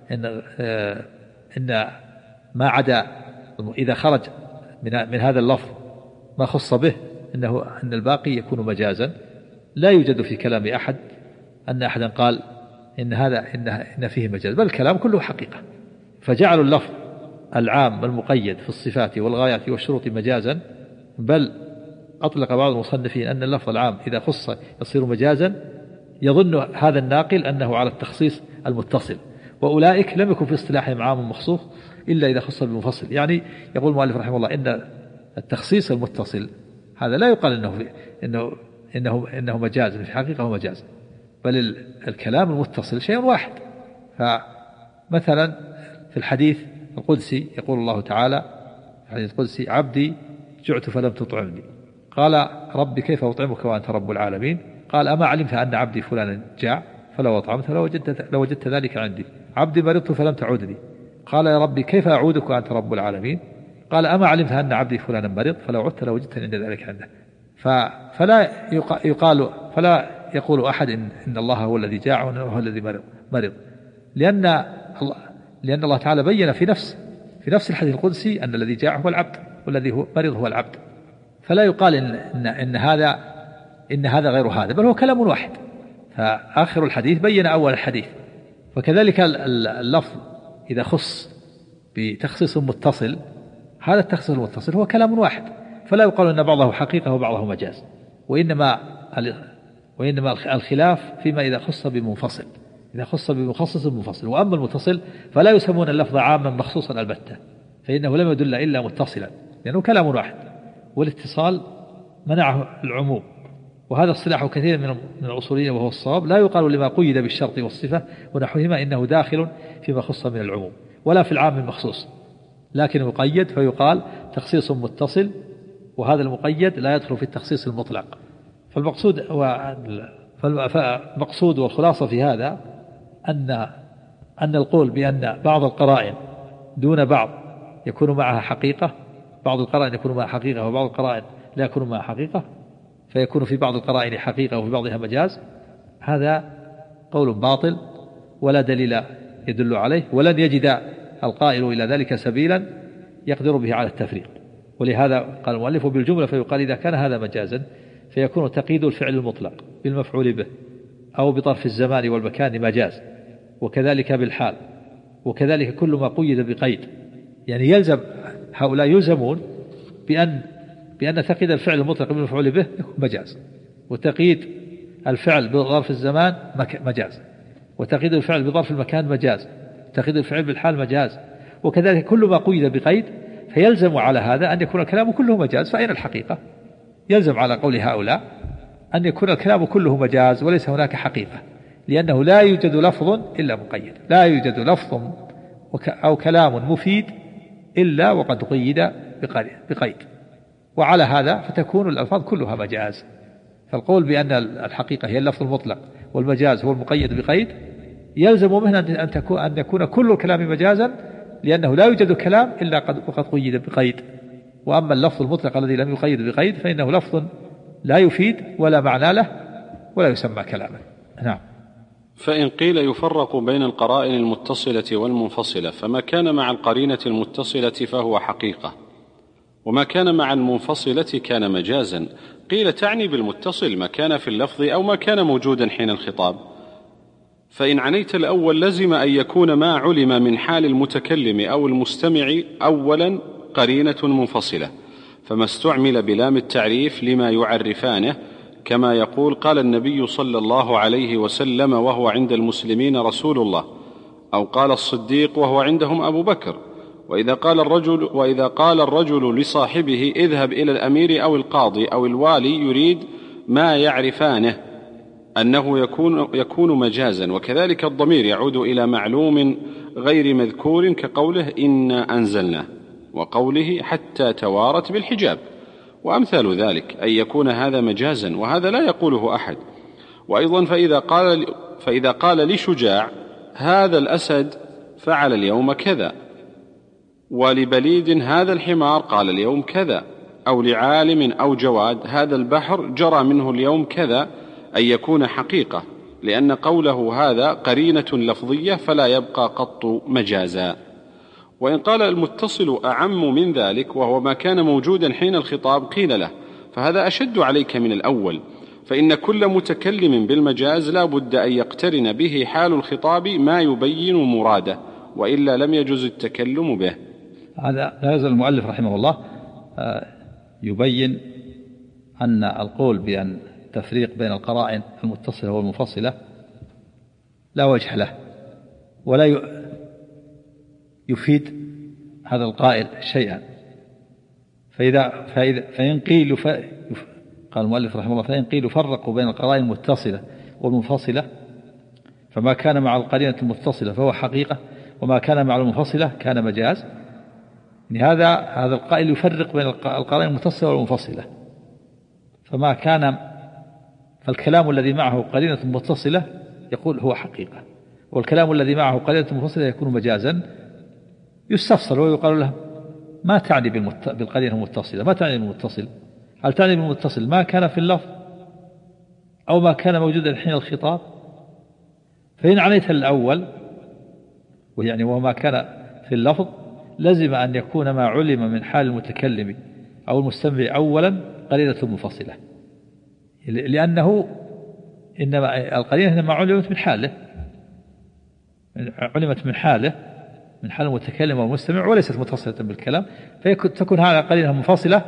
إن ما عدا إذا خرج من هذا اللفظ ما خص به أن الباقي يكون مجازا. لا يوجد في كلام أحد أن أحدا قال إن فيه مجاز، بل الكلام كله حقيقة. فجعلوا اللفظ العام المقيد في الصفات والغايات والشروط مجازا، بل أطلق بعض المصنفين أن اللفظ العام إذا خص يصير مجازا، يظن هذا الناقل أنه على التخصيص المتصل، وأولئك لم يكن في اصطلاحهم عام مخصوص إلا إذا خص بالمفصل. يعني يقول المؤلف رحمه الله إن التخصيص المتصل هذا لا يقال إنه مجاز، في الحقيقة هو مجاز، بل الكلام المتصل شيء واحد. فمثلا في الحديث القدسي يقول الله تعالى في الحديث القدسي: عبدي جعت فلم تطعمني، قال ربي كيف أطعمك وأنت رب العالمين؟ قال أما علمت أن عبدي فلانا جاع فلو أطعمت لوجدت ذلك عندي. عبدي مرضت فلم تعودني، قال يا ربي كيف أعودك وأنت رب العالمين؟ قال أما علمت أن عبدي فلانا مرض فلو عدت لوجدتني عند ذلك عنده. فلا يقول أحد إن الله هو الذي جاع وأنه هو الذي مرض، لأن الله تعالى بين في نفس الحديث القدسي أن الذي جاع هو العبد والذي هو مرض هو العبد. فلا يقال إن هذا غير هذا، بل هو كلام واحد. فآخر الحديث بين أول الحديث. وكذلك اللفظ إذا خص بتخصيص متصل، هذا التخصيص المتصل هو كلام واحد، فلا يقال أن بعضه حقيقة وبعضه مجاز، وإنما الخلاف فيما إذا خص بمنفصل، إذا خص بمخصص منفصل. وأما المتصل فلا يسمون اللفظ عاما مخصوصا البتة، فإنه لم يدل إلا متصلا لأنه كلام واحد، والاتصال منعه العموم. وهذا اصطلاح كثير من الأصوليين وهو الصواب. لا يقال لما قيد بالشرط والصفة ونحوهما إنه داخل فيما خص من العموم، ولا في العام المخصوص، لكن مقيد فيقال تخصيص متصل، وهذا المقيد لا يدخل في التخصيص المطلق. فالمقصود والخلاصة في هذا أن القول بأن بعض القرائن دون بعض يكون معها حقيقة، بعض القرائن يكون معها حقيقة وبعض القرائن لا يكون معها حقيقة، فيكون في بعض القرائن حقيقة وفي بعضها مجاز، هذا قول باطل ولا دليل يدل عليه، ولن يجد القائل إلى ذلك سبيلا يقدر به على التفريق. ولهذا قال المؤلف بالجملة فيقال إذا كان هذا مجازا فيكون تقييد الفعل المطلق بالمفعول به أو بطرف الزمان والمكان مجاز، وكذلك بالحال، وكذلك كل ما قيد بقيد. يعني يلزم هؤلاء يلزمون بأن تقييد الفعل المطلق بالمفعول به يكون مجاز، وتقييد الفعل بظرف الزمان مجاز، وتقييد الفعل بظرف المكان مجاز، تقييد الفعل بالحال مجاز، وكذلك كل ما قيد بقيد. فيلزم على هذا أن يكون الكلام كله مجاز. فأين الحقيقة؟ يلزم على قول هؤلاء أن يكون الكلام كله مجاز وليس هناك حقيقة، لأنه لا يوجد لفظ إلا مقيد، لا يوجد لفظ أو كلام مفيد إلا وقد قيد بقيد. وعلى هذا فتكون الألفاظ كلها مجاز. فالقول بأن الحقيقة هي اللفظ المطلق والمجاز هو المقيد بقيد يلزم منه أن يكون كل الكلام مجازا، لأنه لا يوجد كلام إلا وقد قيد بقيد. وأما اللفظ المطلق الذي لم يقيد بقيد فإنه لفظ لا يفيد ولا معنى له ولا يسمى كلاما. نعم. فإن قيل يفرق بين القرائن المتصلة والمنفصلة، فما كان مع القرينة المتصلة فهو حقيقة، وما كان مع المنفصلة كان مجازا. قيل تعني بالمتصل ما كان في اللفظ أو ما كان موجودا حين الخطاب. فإن عنيت الأول لزم أن يكون ما علم من حال المتكلم أو المستمع أولا قرينة منفصلة، فما استعمل بلام التعريف لما يعرفانه، كما يقول قال النبي صلى الله عليه وسلم وهو عند المسلمين رسول الله، أو قال الصديق وهو عندهم أبو بكر. وإذا قال الرجل لصاحبه اذهب إلى الأمير أو القاضي أو الوالي يريد ما يعرفانه أنه يكون مجازا. وكذلك الضمير يعود إلى معلوم غير مذكور كقوله إنا أنزلنا، وقوله حتى توارت بالحجاب، وأمثال ذلك، أن يكون هذا مجازا، وهذا لا يقوله أحد. وأيضا فإذا قال لشجاع هذا الأسد فعل اليوم كذا، ولبليد هذا الحمار قال اليوم كذا، أو لعالم أو جواد هذا البحر جرى منه اليوم كذا، أن يكون حقيقة، لأن قوله هذا قرينة لفظية فلا يبقى قط مجازا. وإن قال المتصل أعم من ذلك وهو ما كان موجودا حين الخطاب، قيل له فهذا أشد عليك من الأول، فإن كل متكلم بالمجاز لا بد أن يقترن به حال الخطاب ما يبين مراده، وإلا لم يجز التكلم به. هذا لا يزال المؤلف رحمه الله يبين أن القول بأن تفريق بين القرائن المتصلة والمنفصلة لا وجه له، ولا يفيد هذا القائل شيئا. فإن قيل قال المؤلف رحمه الله فإن قيل فرقوا بين القرائن المتصلة والمنفصلة، فما كان مع القرينة المتصلة فهو حقيقة، وما كان مع المنفصلة كان مجاز. يعني هذا القائل يفرق بين القرائن المتصلة والمنفصلة، فالكلام الذي معه قرينة متصلة يقول هو حقيقة، والكلام الذي معه قرينة منفصلة يكون مجازا. يستفصل ويقال له ما تعني بالقرينة المتصلة، ما تعني بالمتصل؟ هل تعني بالمتصل ما كان في اللفظ أو ما كان موجودا حين الخطاب؟ فإن عنيت الأول ويعني وما كان في اللفظ لزم أن يكون ما علم من حال المتكلم أو المستمع أولا قرينة منفصلة، لأنه إنما القرينة إنما علمت من حاله، من حال المتكلم والمستمع، وليست متصلة بالكلام، فتكون هذه قرينة منفصلة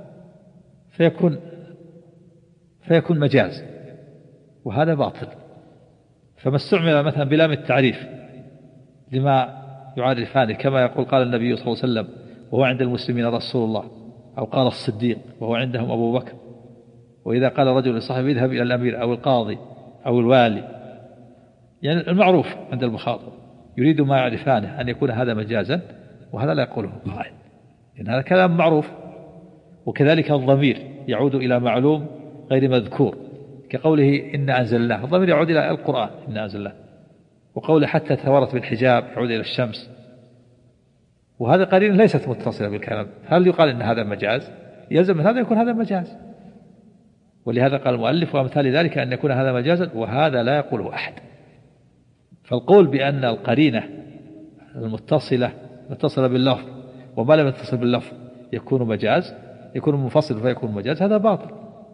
فيكون مجاز، وهذا باطل. فما استعمل مثلا بلام التعريف لما يعرفان، كما يقول قال النبي صلى الله عليه وسلم وهو عند المسلمين رسول الله، أو قال الصديق وهو عندهم أبو بكر، وإذا قال رجل لصاحبه اذهب إلى الأمير أو القاضي أو الوالي، يعني المعروف عند المخاطب، يريد ما يعرفانه أن يكون هذا مجازا، وهذا لا يقوله قائل، إن هذا كلام معروف. وكذلك الضمير يعود إلى معلوم غير مذكور، كقوله إن أنزلناه، الضمير يعود إلى القرآن إن أنزلناه، وقوله حتى تورت بالحجاب يعود إلى الشمس، وهذا قرينة ليست متصلة بالكلام. هل يقال إن هذا مجاز؟ يلزم من هذا يكون هذا مجاز، ولهذا قال المؤلف وأمثال ذلك أن يكون هذا مجازا، وهذا لا يقوله أحد. فالقول بأن القرينة المتصلة باللفظ وما لم يتصل باللفظ يكون مجاز، يكون منفصل فيكون مجاز، هذا باطل.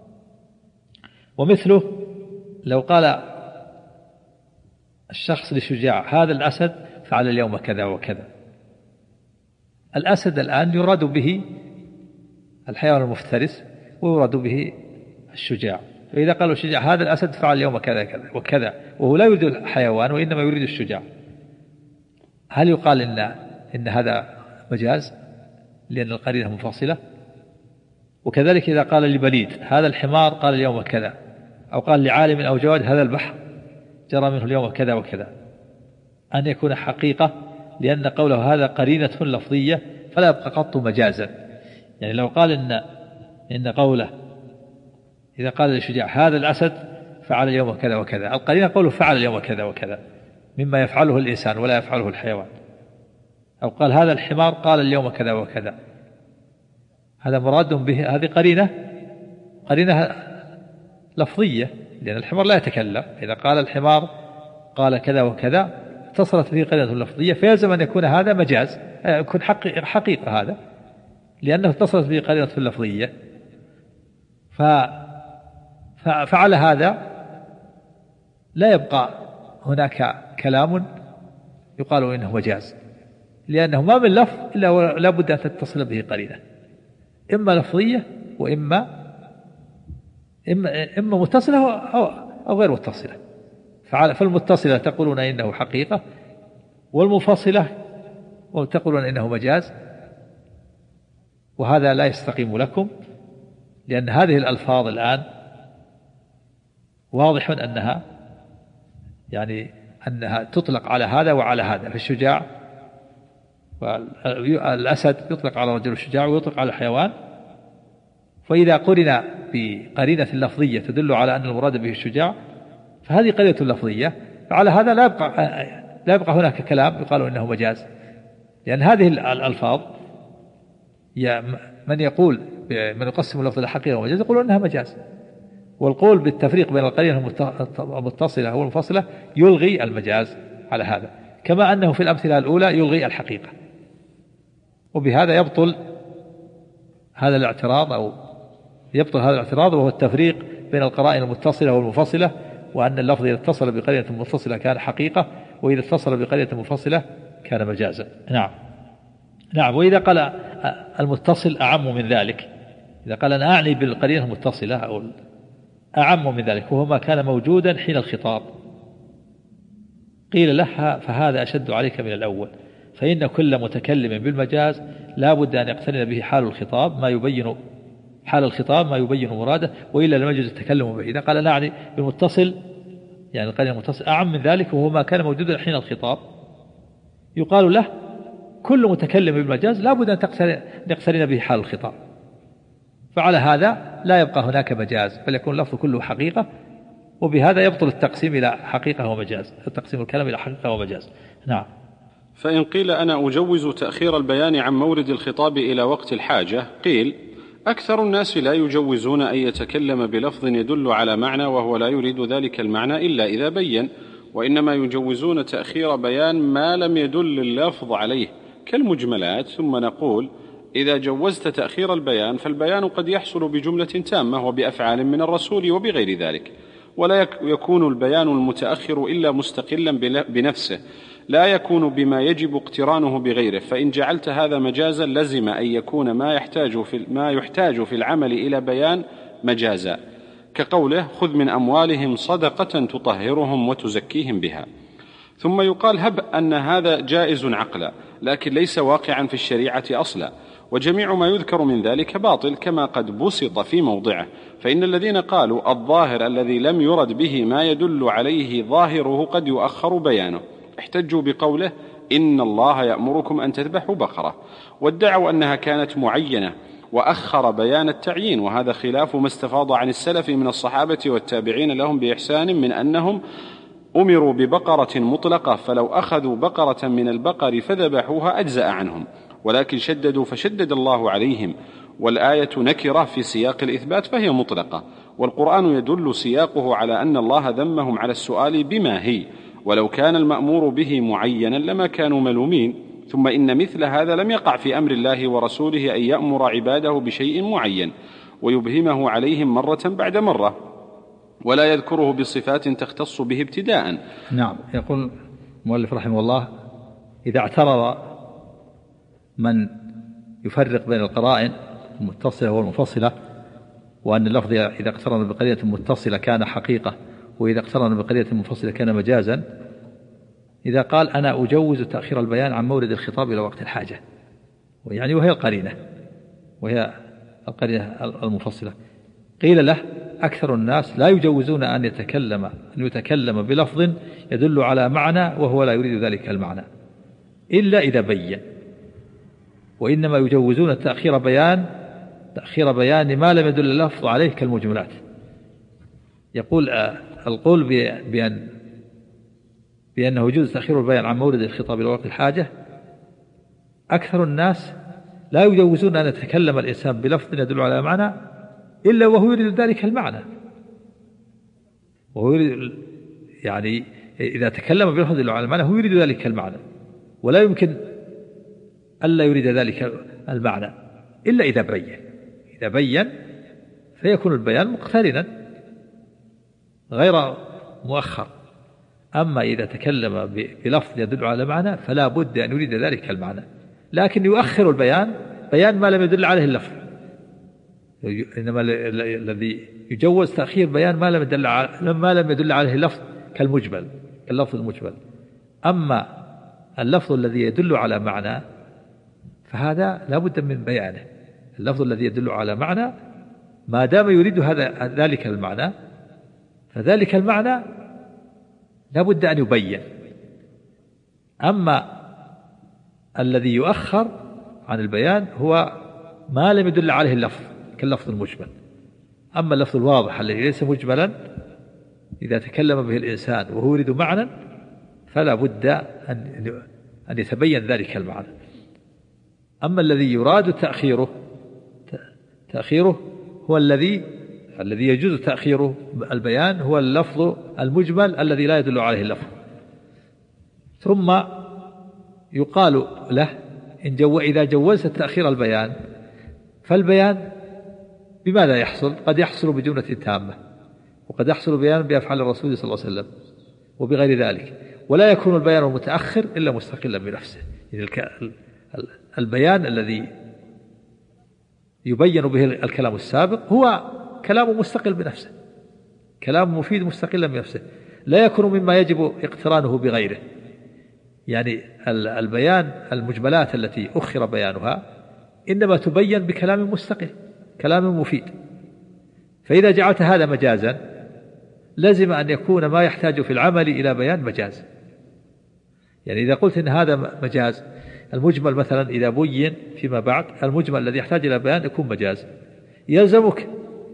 ومثله لو قال الشخص لشجاع هذا الأسد فعل اليوم كذا وكذا، الأسد الآن يراد به الحيوان المفترس ويراد به الشجاع، فإذا قالوا الشجاع هذا الأسد فعل اليوم كذا كذا وكذا، وهو لا يريد الحيوان وإنما يريد الشجاع، هل يقال إن هذا مجاز لأن القرينة منفصلة؟ وكذلك إذا قال لبليد هذا الحمار قال اليوم كذا، أو قال لعالم أو جواد هذا البحر جرى منه اليوم كذا وكذا، أن يكون حقيقة، لأن قوله هذا قرينة لفظية فلا يبقى قط مجازا. يعني لو قال إن قوله إذا قال للشجاع هذا الأسد فعل اليوم كذا وكذا، القرينة قوله فعل اليوم كذا وكذا مما يفعله الإنسان ولا يفعله الحيوان، أو قال هذا الحمار قال اليوم كذا وكذا، هذا مراد به، هذه قرينة لفظية، لأن الحمار لا يتكلم. إذا قال الحمار قال كذا وكذا اتصلت به قرينة لفظية، فيلزم أن يكون هذا مجاز، يكون حقيقة هذا، لأنه اتصلت به قرينة لفظية. فعلى هذا لا يبقى هناك كلام يقال إنه مجاز، لأنه ما من لفظ إلا لا بد أن تتصل به قرينة، إما لفظية وإما متصلة أو غير متصلة. فالمتصلة تقولون إنه حقيقة، والمنفصلة تقولون إنه مجاز، وهذا لا يستقيم لكم، لأن هذه الألفاظ الآن واضح أنها تطلق على هذا وعلى هذا. في الشجاع والأسد يطلق على رجل الشجاع ويطلق على الحيوان، فإذا قرن بقرينة لفظية تدل على أن المراد به الشجاع فهذه قرينة لفظية، فعلى هذا لا يبقى هناك كلام يقال إنه مجاز، لأن هذه الألفاظ من يقسم اللفظ إلى حقيقة ومجاز يقول أنها مجاز. والقول بالتفريق بين القرينة المتصلة والمنفصلة يلغي المجاز على هذا، كما أنه في الأمثلة الأولى يلغي الحقيقة. وبهذا يبطل هذا الاعتراض، وهو التفريق بين القرائن المتصلة والمنفصلة، وأن اللفظ إذا اتصل بقرينة منفصلة كان حقيقة، وإذا اتصل بقرينة منفصلة كان مجازا. نعم. وإذا قال المتصل أعم من ذلك، إذا قال أنا أعني بالقرينة المتصلة أو أعم من ذلك وهو ما كان موجودا حين الخطاب، قيل له فهذا أشد عليك من الأول، فإن كل متكلم بالمجاز لا بد أن يقترن به حال الخطاب ما يبين مراده، وإلا لم يجوز التكلم به. إذا قال أنا أعني بالمتصل يعني القرينة المتصل أعم من ذلك وهو ما كان موجودا حين الخطاب، يقال له كل متكلم بالمجاز لا بد أن يقترن به حال الخطاب، فعلى هذا لا يبقى هناك مجاز بل يكون اللفظ كله حقيقة. وبهذا يبطل التقسيم إلى حقيقة ومجاز، تقسيم الكلام إلى حقيقة ومجاز. نعم. فإن قيل أنا أجوز تأخير البيان عن مورد الخطاب إلى وقت الحاجة، قيل أكثر الناس لا يجوزون أن يتكلم بلفظ يدل على معنى وهو لا يريد ذلك المعنى إلا إذا بين، وإنما يجوزون تأخير بيان ما لم يدل اللفظ عليه كالمجملات. ثم نقول إذا جوزت تأخير البيان فالبيان قد يحصل بجملة تامة وبأفعال من الرسول وبغير ذلك، ولا يكون البيان المتأخر إلا مستقلا بنفسه، لا يكون بما يجب اقترانه بغيره. فإن جعلت هذا مجازا لزم أن يكون ما يحتاج في العمل إلى بيان مجازا، كقوله خذ من أموالهم صدقة تطهرهم وتزكيهم بها. ثم يقال هب أن هذا جائز عقلا لكن ليس واقعا في الشريعة أصلا، وجميع ما يذكر من ذلك باطل كما قد بسط في موضعه. فإن الذين قالوا الظاهر الذي لم يرد به ما يدل عليه ظاهره قد يؤخر بيانه احتجوا بقوله إن الله يأمركم أن تذبحوا بقرة، وادعوا أنها كانت معينة وأخر بيان التعيين، وهذا خلاف ما استفاض عن السلف من الصحابة والتابعين لهم بإحسان من أنهم أمروا ببقرة مطلقة فلو أخذوا بقرة من البقر فذبحوها أجزأ عنهم، ولكن شددوا فشدد الله عليهم، والآية نكرة في سياق الإثبات فهي مطلقة، والقرآن يدل سياقه على أن الله ذمهم على السؤال بما هي، ولو كان المأمور به معينا لما كانوا ملومين. ثم إن مثل هذا لم يقع في أمر الله ورسوله أن يأمر عباده بشيء معين ويبهمه عليهم مرة بعد مرة، ولا يذكره بصفات تختص به ابتداء. نعم. يقول المؤلف رحمه الله إذا اعترض من يفرق بين القرائن المتصلة والمنفصلة، وأن اللفظ إذا اقترن بقرينة متصلة كان حقيقة وإذا اقترن بقرينة منفصلة كان مجازا، إذا قال أنا أجوز تأخير البيان عن مورد الخطاب إلى وقت الحاجة، يعني وهي القرينة المنفصلة، قيل له أكثر الناس لا يجوزون أن يتكلم بلفظ يدل على معنى وهو لا يريد ذلك المعنى إلا إذا بين، وإنما يجوزون تأخير بيان ما لم يدل اللفظ عليه كالمجملات. يقول القول بأنه يجوز تأخير البيان عن مورد الخطاب إلى وقت الحاجة، أكثر الناس لا يجوزون أن يتكلم الإنسان بلفظ يدل على معنى إلا وهو يريد ذلك المعنى، وهو يعني إذا تكلم بلفظ يدل على المعنى هو يريد ذلك المعنى، ولا يمكن ألا يريد ذلك المعنى إلا إذا بين فيكون البيان مقترنا غير مؤخر. أما إذا تكلم بلفظ يدل على معنى فلا بد أن يريد ذلك المعنى، لكن يؤخر بيان ما لم يدل عليه اللفظ، إنما الذي يجوز تأخير بيان ما لم يدل عليه اللفظ كاللفظ المجمل. أما اللفظ الذي يدل على معنى فهذا لا بد من بيانه. اللفظ الذي يدل على معنى ما دام يريد ذلك المعنى فذلك المعنى لا بد أن يبين. أما الذي يؤخر عن البيان هو ما لم يدل عليه اللفظ كاللفظ المجمل. أما اللفظ الواضح الذي ليس مجملا إذا تكلم به الإنسان وهو يريد معنى فلا بد أن يتبين ذلك المعنى. أما الذي يراد تأخيره هو الذي يجوز تأخيره البيان، هو اللفظ المجمل الذي لا يدل عليه اللفظ. ثم يقال له إذا جوزت تأخير البيان، فالبيان بماذا يحصل؟ قد يحصل بجملة تامة، وقد يحصل بيان بأفعال الرسول صلى الله عليه وسلم وبغير ذلك، ولا يكون البيان المتأخر إلا مستقلا بنفسه. يعني البيان الذي يبين به الكلام السابق هو كلام مستقل بنفسه، كلام مفيد مستقلا بنفسه، لا يكون مما يجب اقترانه بغيره. يعني البيان المجملات التي أخر بيانها إنما تبين بكلام مستقل، كلام مفيد. فإذا جعلت هذا مجازا لازم أن يكون ما يحتاج في العمل إلى بيان مجاز. يعني إذا قلت إن هذا مجاز، المجمل مثلا إذا بين فيما بعد، المجمل الذي يحتاج إلى بيان يكون مجاز، يلزمك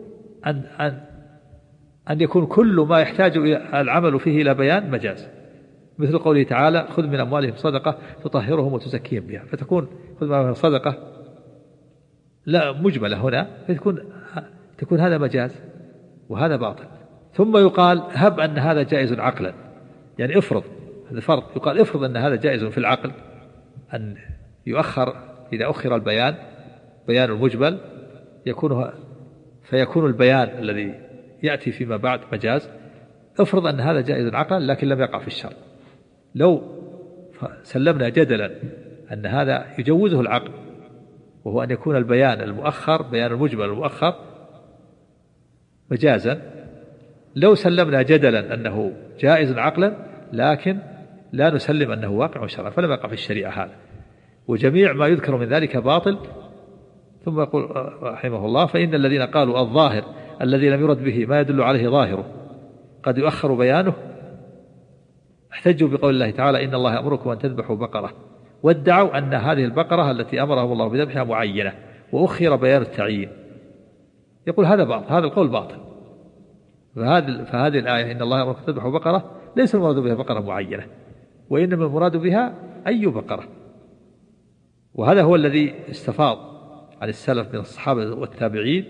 أن يكون كل ما يحتاج العمل فيه إلى بيان مجاز، مثل قوله تعالى: خذ من أموالهم صدقة تطهرهم وتزكيهم بها، فتكون خذ من أموالهم صدقة لا مجملة هنا، تكون هذا مجاز وهذا باطل. ثم يقال: هب أن هذا جائز عقلا، يعني افرض، هذا فرض، يقال افرض أن هذا جائز في العقل، أن يؤخر إذا أخر البيان، بيان المجمل فيكون البيان الذي يأتي فيما بعد مجاز. افرض أن هذا جائز عقلا لكن لم يقع في الشرع، لو سلمنا جدلا أن هذا يجوزه العقل، وهو أن يكون البيان المؤخر، بيان المجمل المؤخر مجازا، لو سلمنا جدلا أنه جائز عقلا لكن لا نسلم أنه واقع شرعا، فلم يقع في الشريعة هذا، وجميع ما يذكر من ذلك باطل. ثم يقول رحمه الله: فإن الذين قالوا الظاهر الذي لم يرد به ما يدل عليه ظاهره قد يؤخر بيانه، احتجوا بقول الله تعالى: إن الله يأمركم أن تذبحوا بقرة، وادعوا أن هذه البقرة التي أمرهم الله بذبحها معينة وأخر بيان التعيين. يقول هذا القول باطل. فهذه الآية: إن الله يأمركم أن تذبحوا بقرة، ليس المراد بها بقرة معينة، وإنما المراد بها أي بقرة. وهذا هو الذي استفاض عن السلف من الصحابة والتابعين،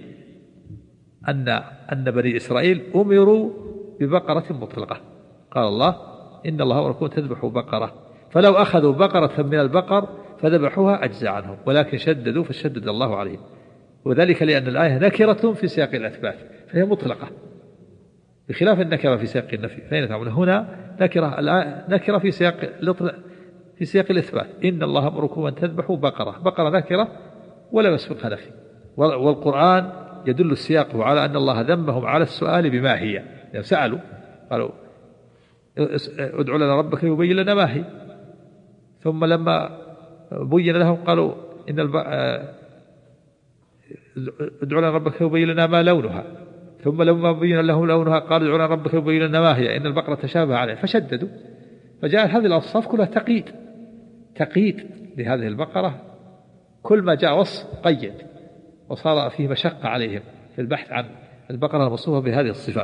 أن بني إسرائيل أمروا ببقرة مطلقة. قال الله: إن الله أمركم أن تذبحوا بقرة، فلو أخذوا بقرة من البقر فذبحوها أجزى عنهم، ولكن شددوا فشدد الله عليهم، وذلك لأن الآية نكرة في سياق الإثبات فهي مطلقة، بخلاف النكرة في سياق النفي. فإن تعمل هنا نكرة في سياق الإثبات: إن الله أمركم أن تذبحوا بقرة نكرة ولا يسبقها نفي. والقرآن يدل السياق على أن الله ذمهم على السؤال بما هي، يعني سألوا قالوا: ادعوا لنا ربك يبين لنا ما هي، ثم لما بين لهم قالوا: ادعوا لنا ربك يبين لنا ما لونها، ثم لما بين لهم لونها قالوا: ادعوا لنا ربك يبين لنا ما هي، إن البقرة تشابه عليه، فشددوا. فجاء هذه الأوصاف كلها تقييد لهذه البقرة، كل ما جاء وصف قيد، وصار فيه مشقة عليهم في البحث عن البقرة الموصوفة بهذه الصفات.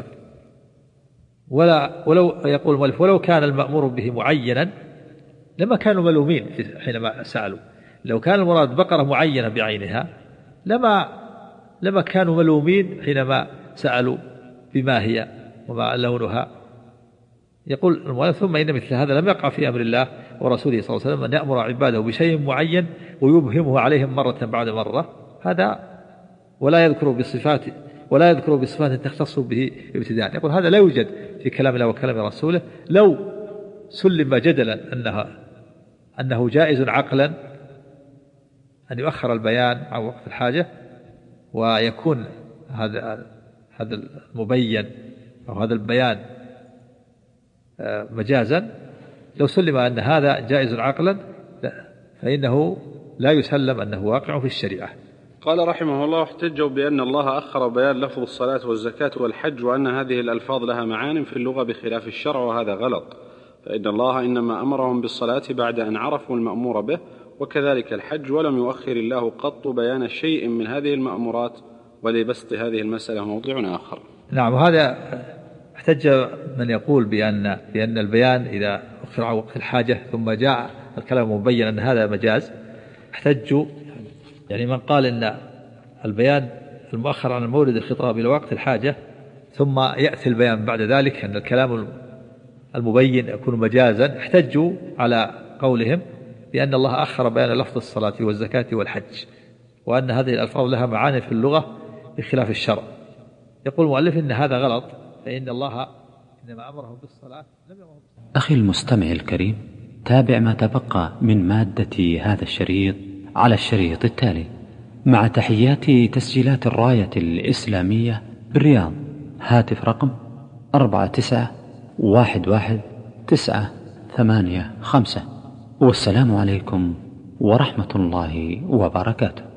ولو يقول المؤلف: ولو كان المأمور به معينا لما كانوا ملومين حينما سألوا. لو كان المراد بقرة معينة بعينها لما كانوا ملومين حينما سألوا بما هي وما لونها. يقول المؤلف: ثم إن مثل هذا لم يقع في أمر الله ورسوله صلى الله عليه وسلم أن يأمر عباده بشيء معين ويبهمه عليهم مرة بعد مرة، هذا ولا يذكر بصفات تختص به ابتداء. يقول هذا لا يوجد في كلام الله وكلام رسوله. لو سلم جدلا أنه جائز عقلا أن يؤخر البيان عن وقت الحاجة، ويكون هذا المبين أو هذا البيان مجازا، لو سلم أن هذا جائز عقلا فإنه لا يسلم أنه واقع في الشريعة. قال رحمه الله: احتجوا بأن الله أخر بيان لفظ الصلاة والزكاة والحج، وأن هذه الألفاظ لها معان في اللغة بخلاف الشرع، وهذا غلط، فإن الله إنما أمرهم بالصلاة بعد أن عرفوا المأمور به، وكذلك الحج، ولم يؤخر الله قط بيان شيء من هذه المأمورات، ولبسط هذه المسألة موضع آخر. نعم، وهذا احتج من يقول بأن البيان إذا أخر عن وقت الحاجة ثم جاء الكلام مبين أن هذا مجاز، احتجوا يعني من قال إن البيان المؤخر عن المورد الخطاب إلى وقت الحاجة ثم يأتي البيان بعد ذلك أن الكلام المبين يكون مجازا، احتجوا على قولهم بأن الله أخر بيان لفظ الصلاة والزكاة والحج، وأن هذه الألفاظ لها معاني في اللغة بخلاف الشرع. يقول المؤلف إن هذا غلط، فإن الله إنما أمره بالصلاة لم يأمره بالصلاة. أخي المستمع الكريم، تابع ما تبقى من مادة هذا الشريط على الشريط التالي، مع تحيات تسجيلات الراية الإسلامية بالرياض. هاتف رقم 49111985. والسلام عليكم ورحمة الله وبركاته.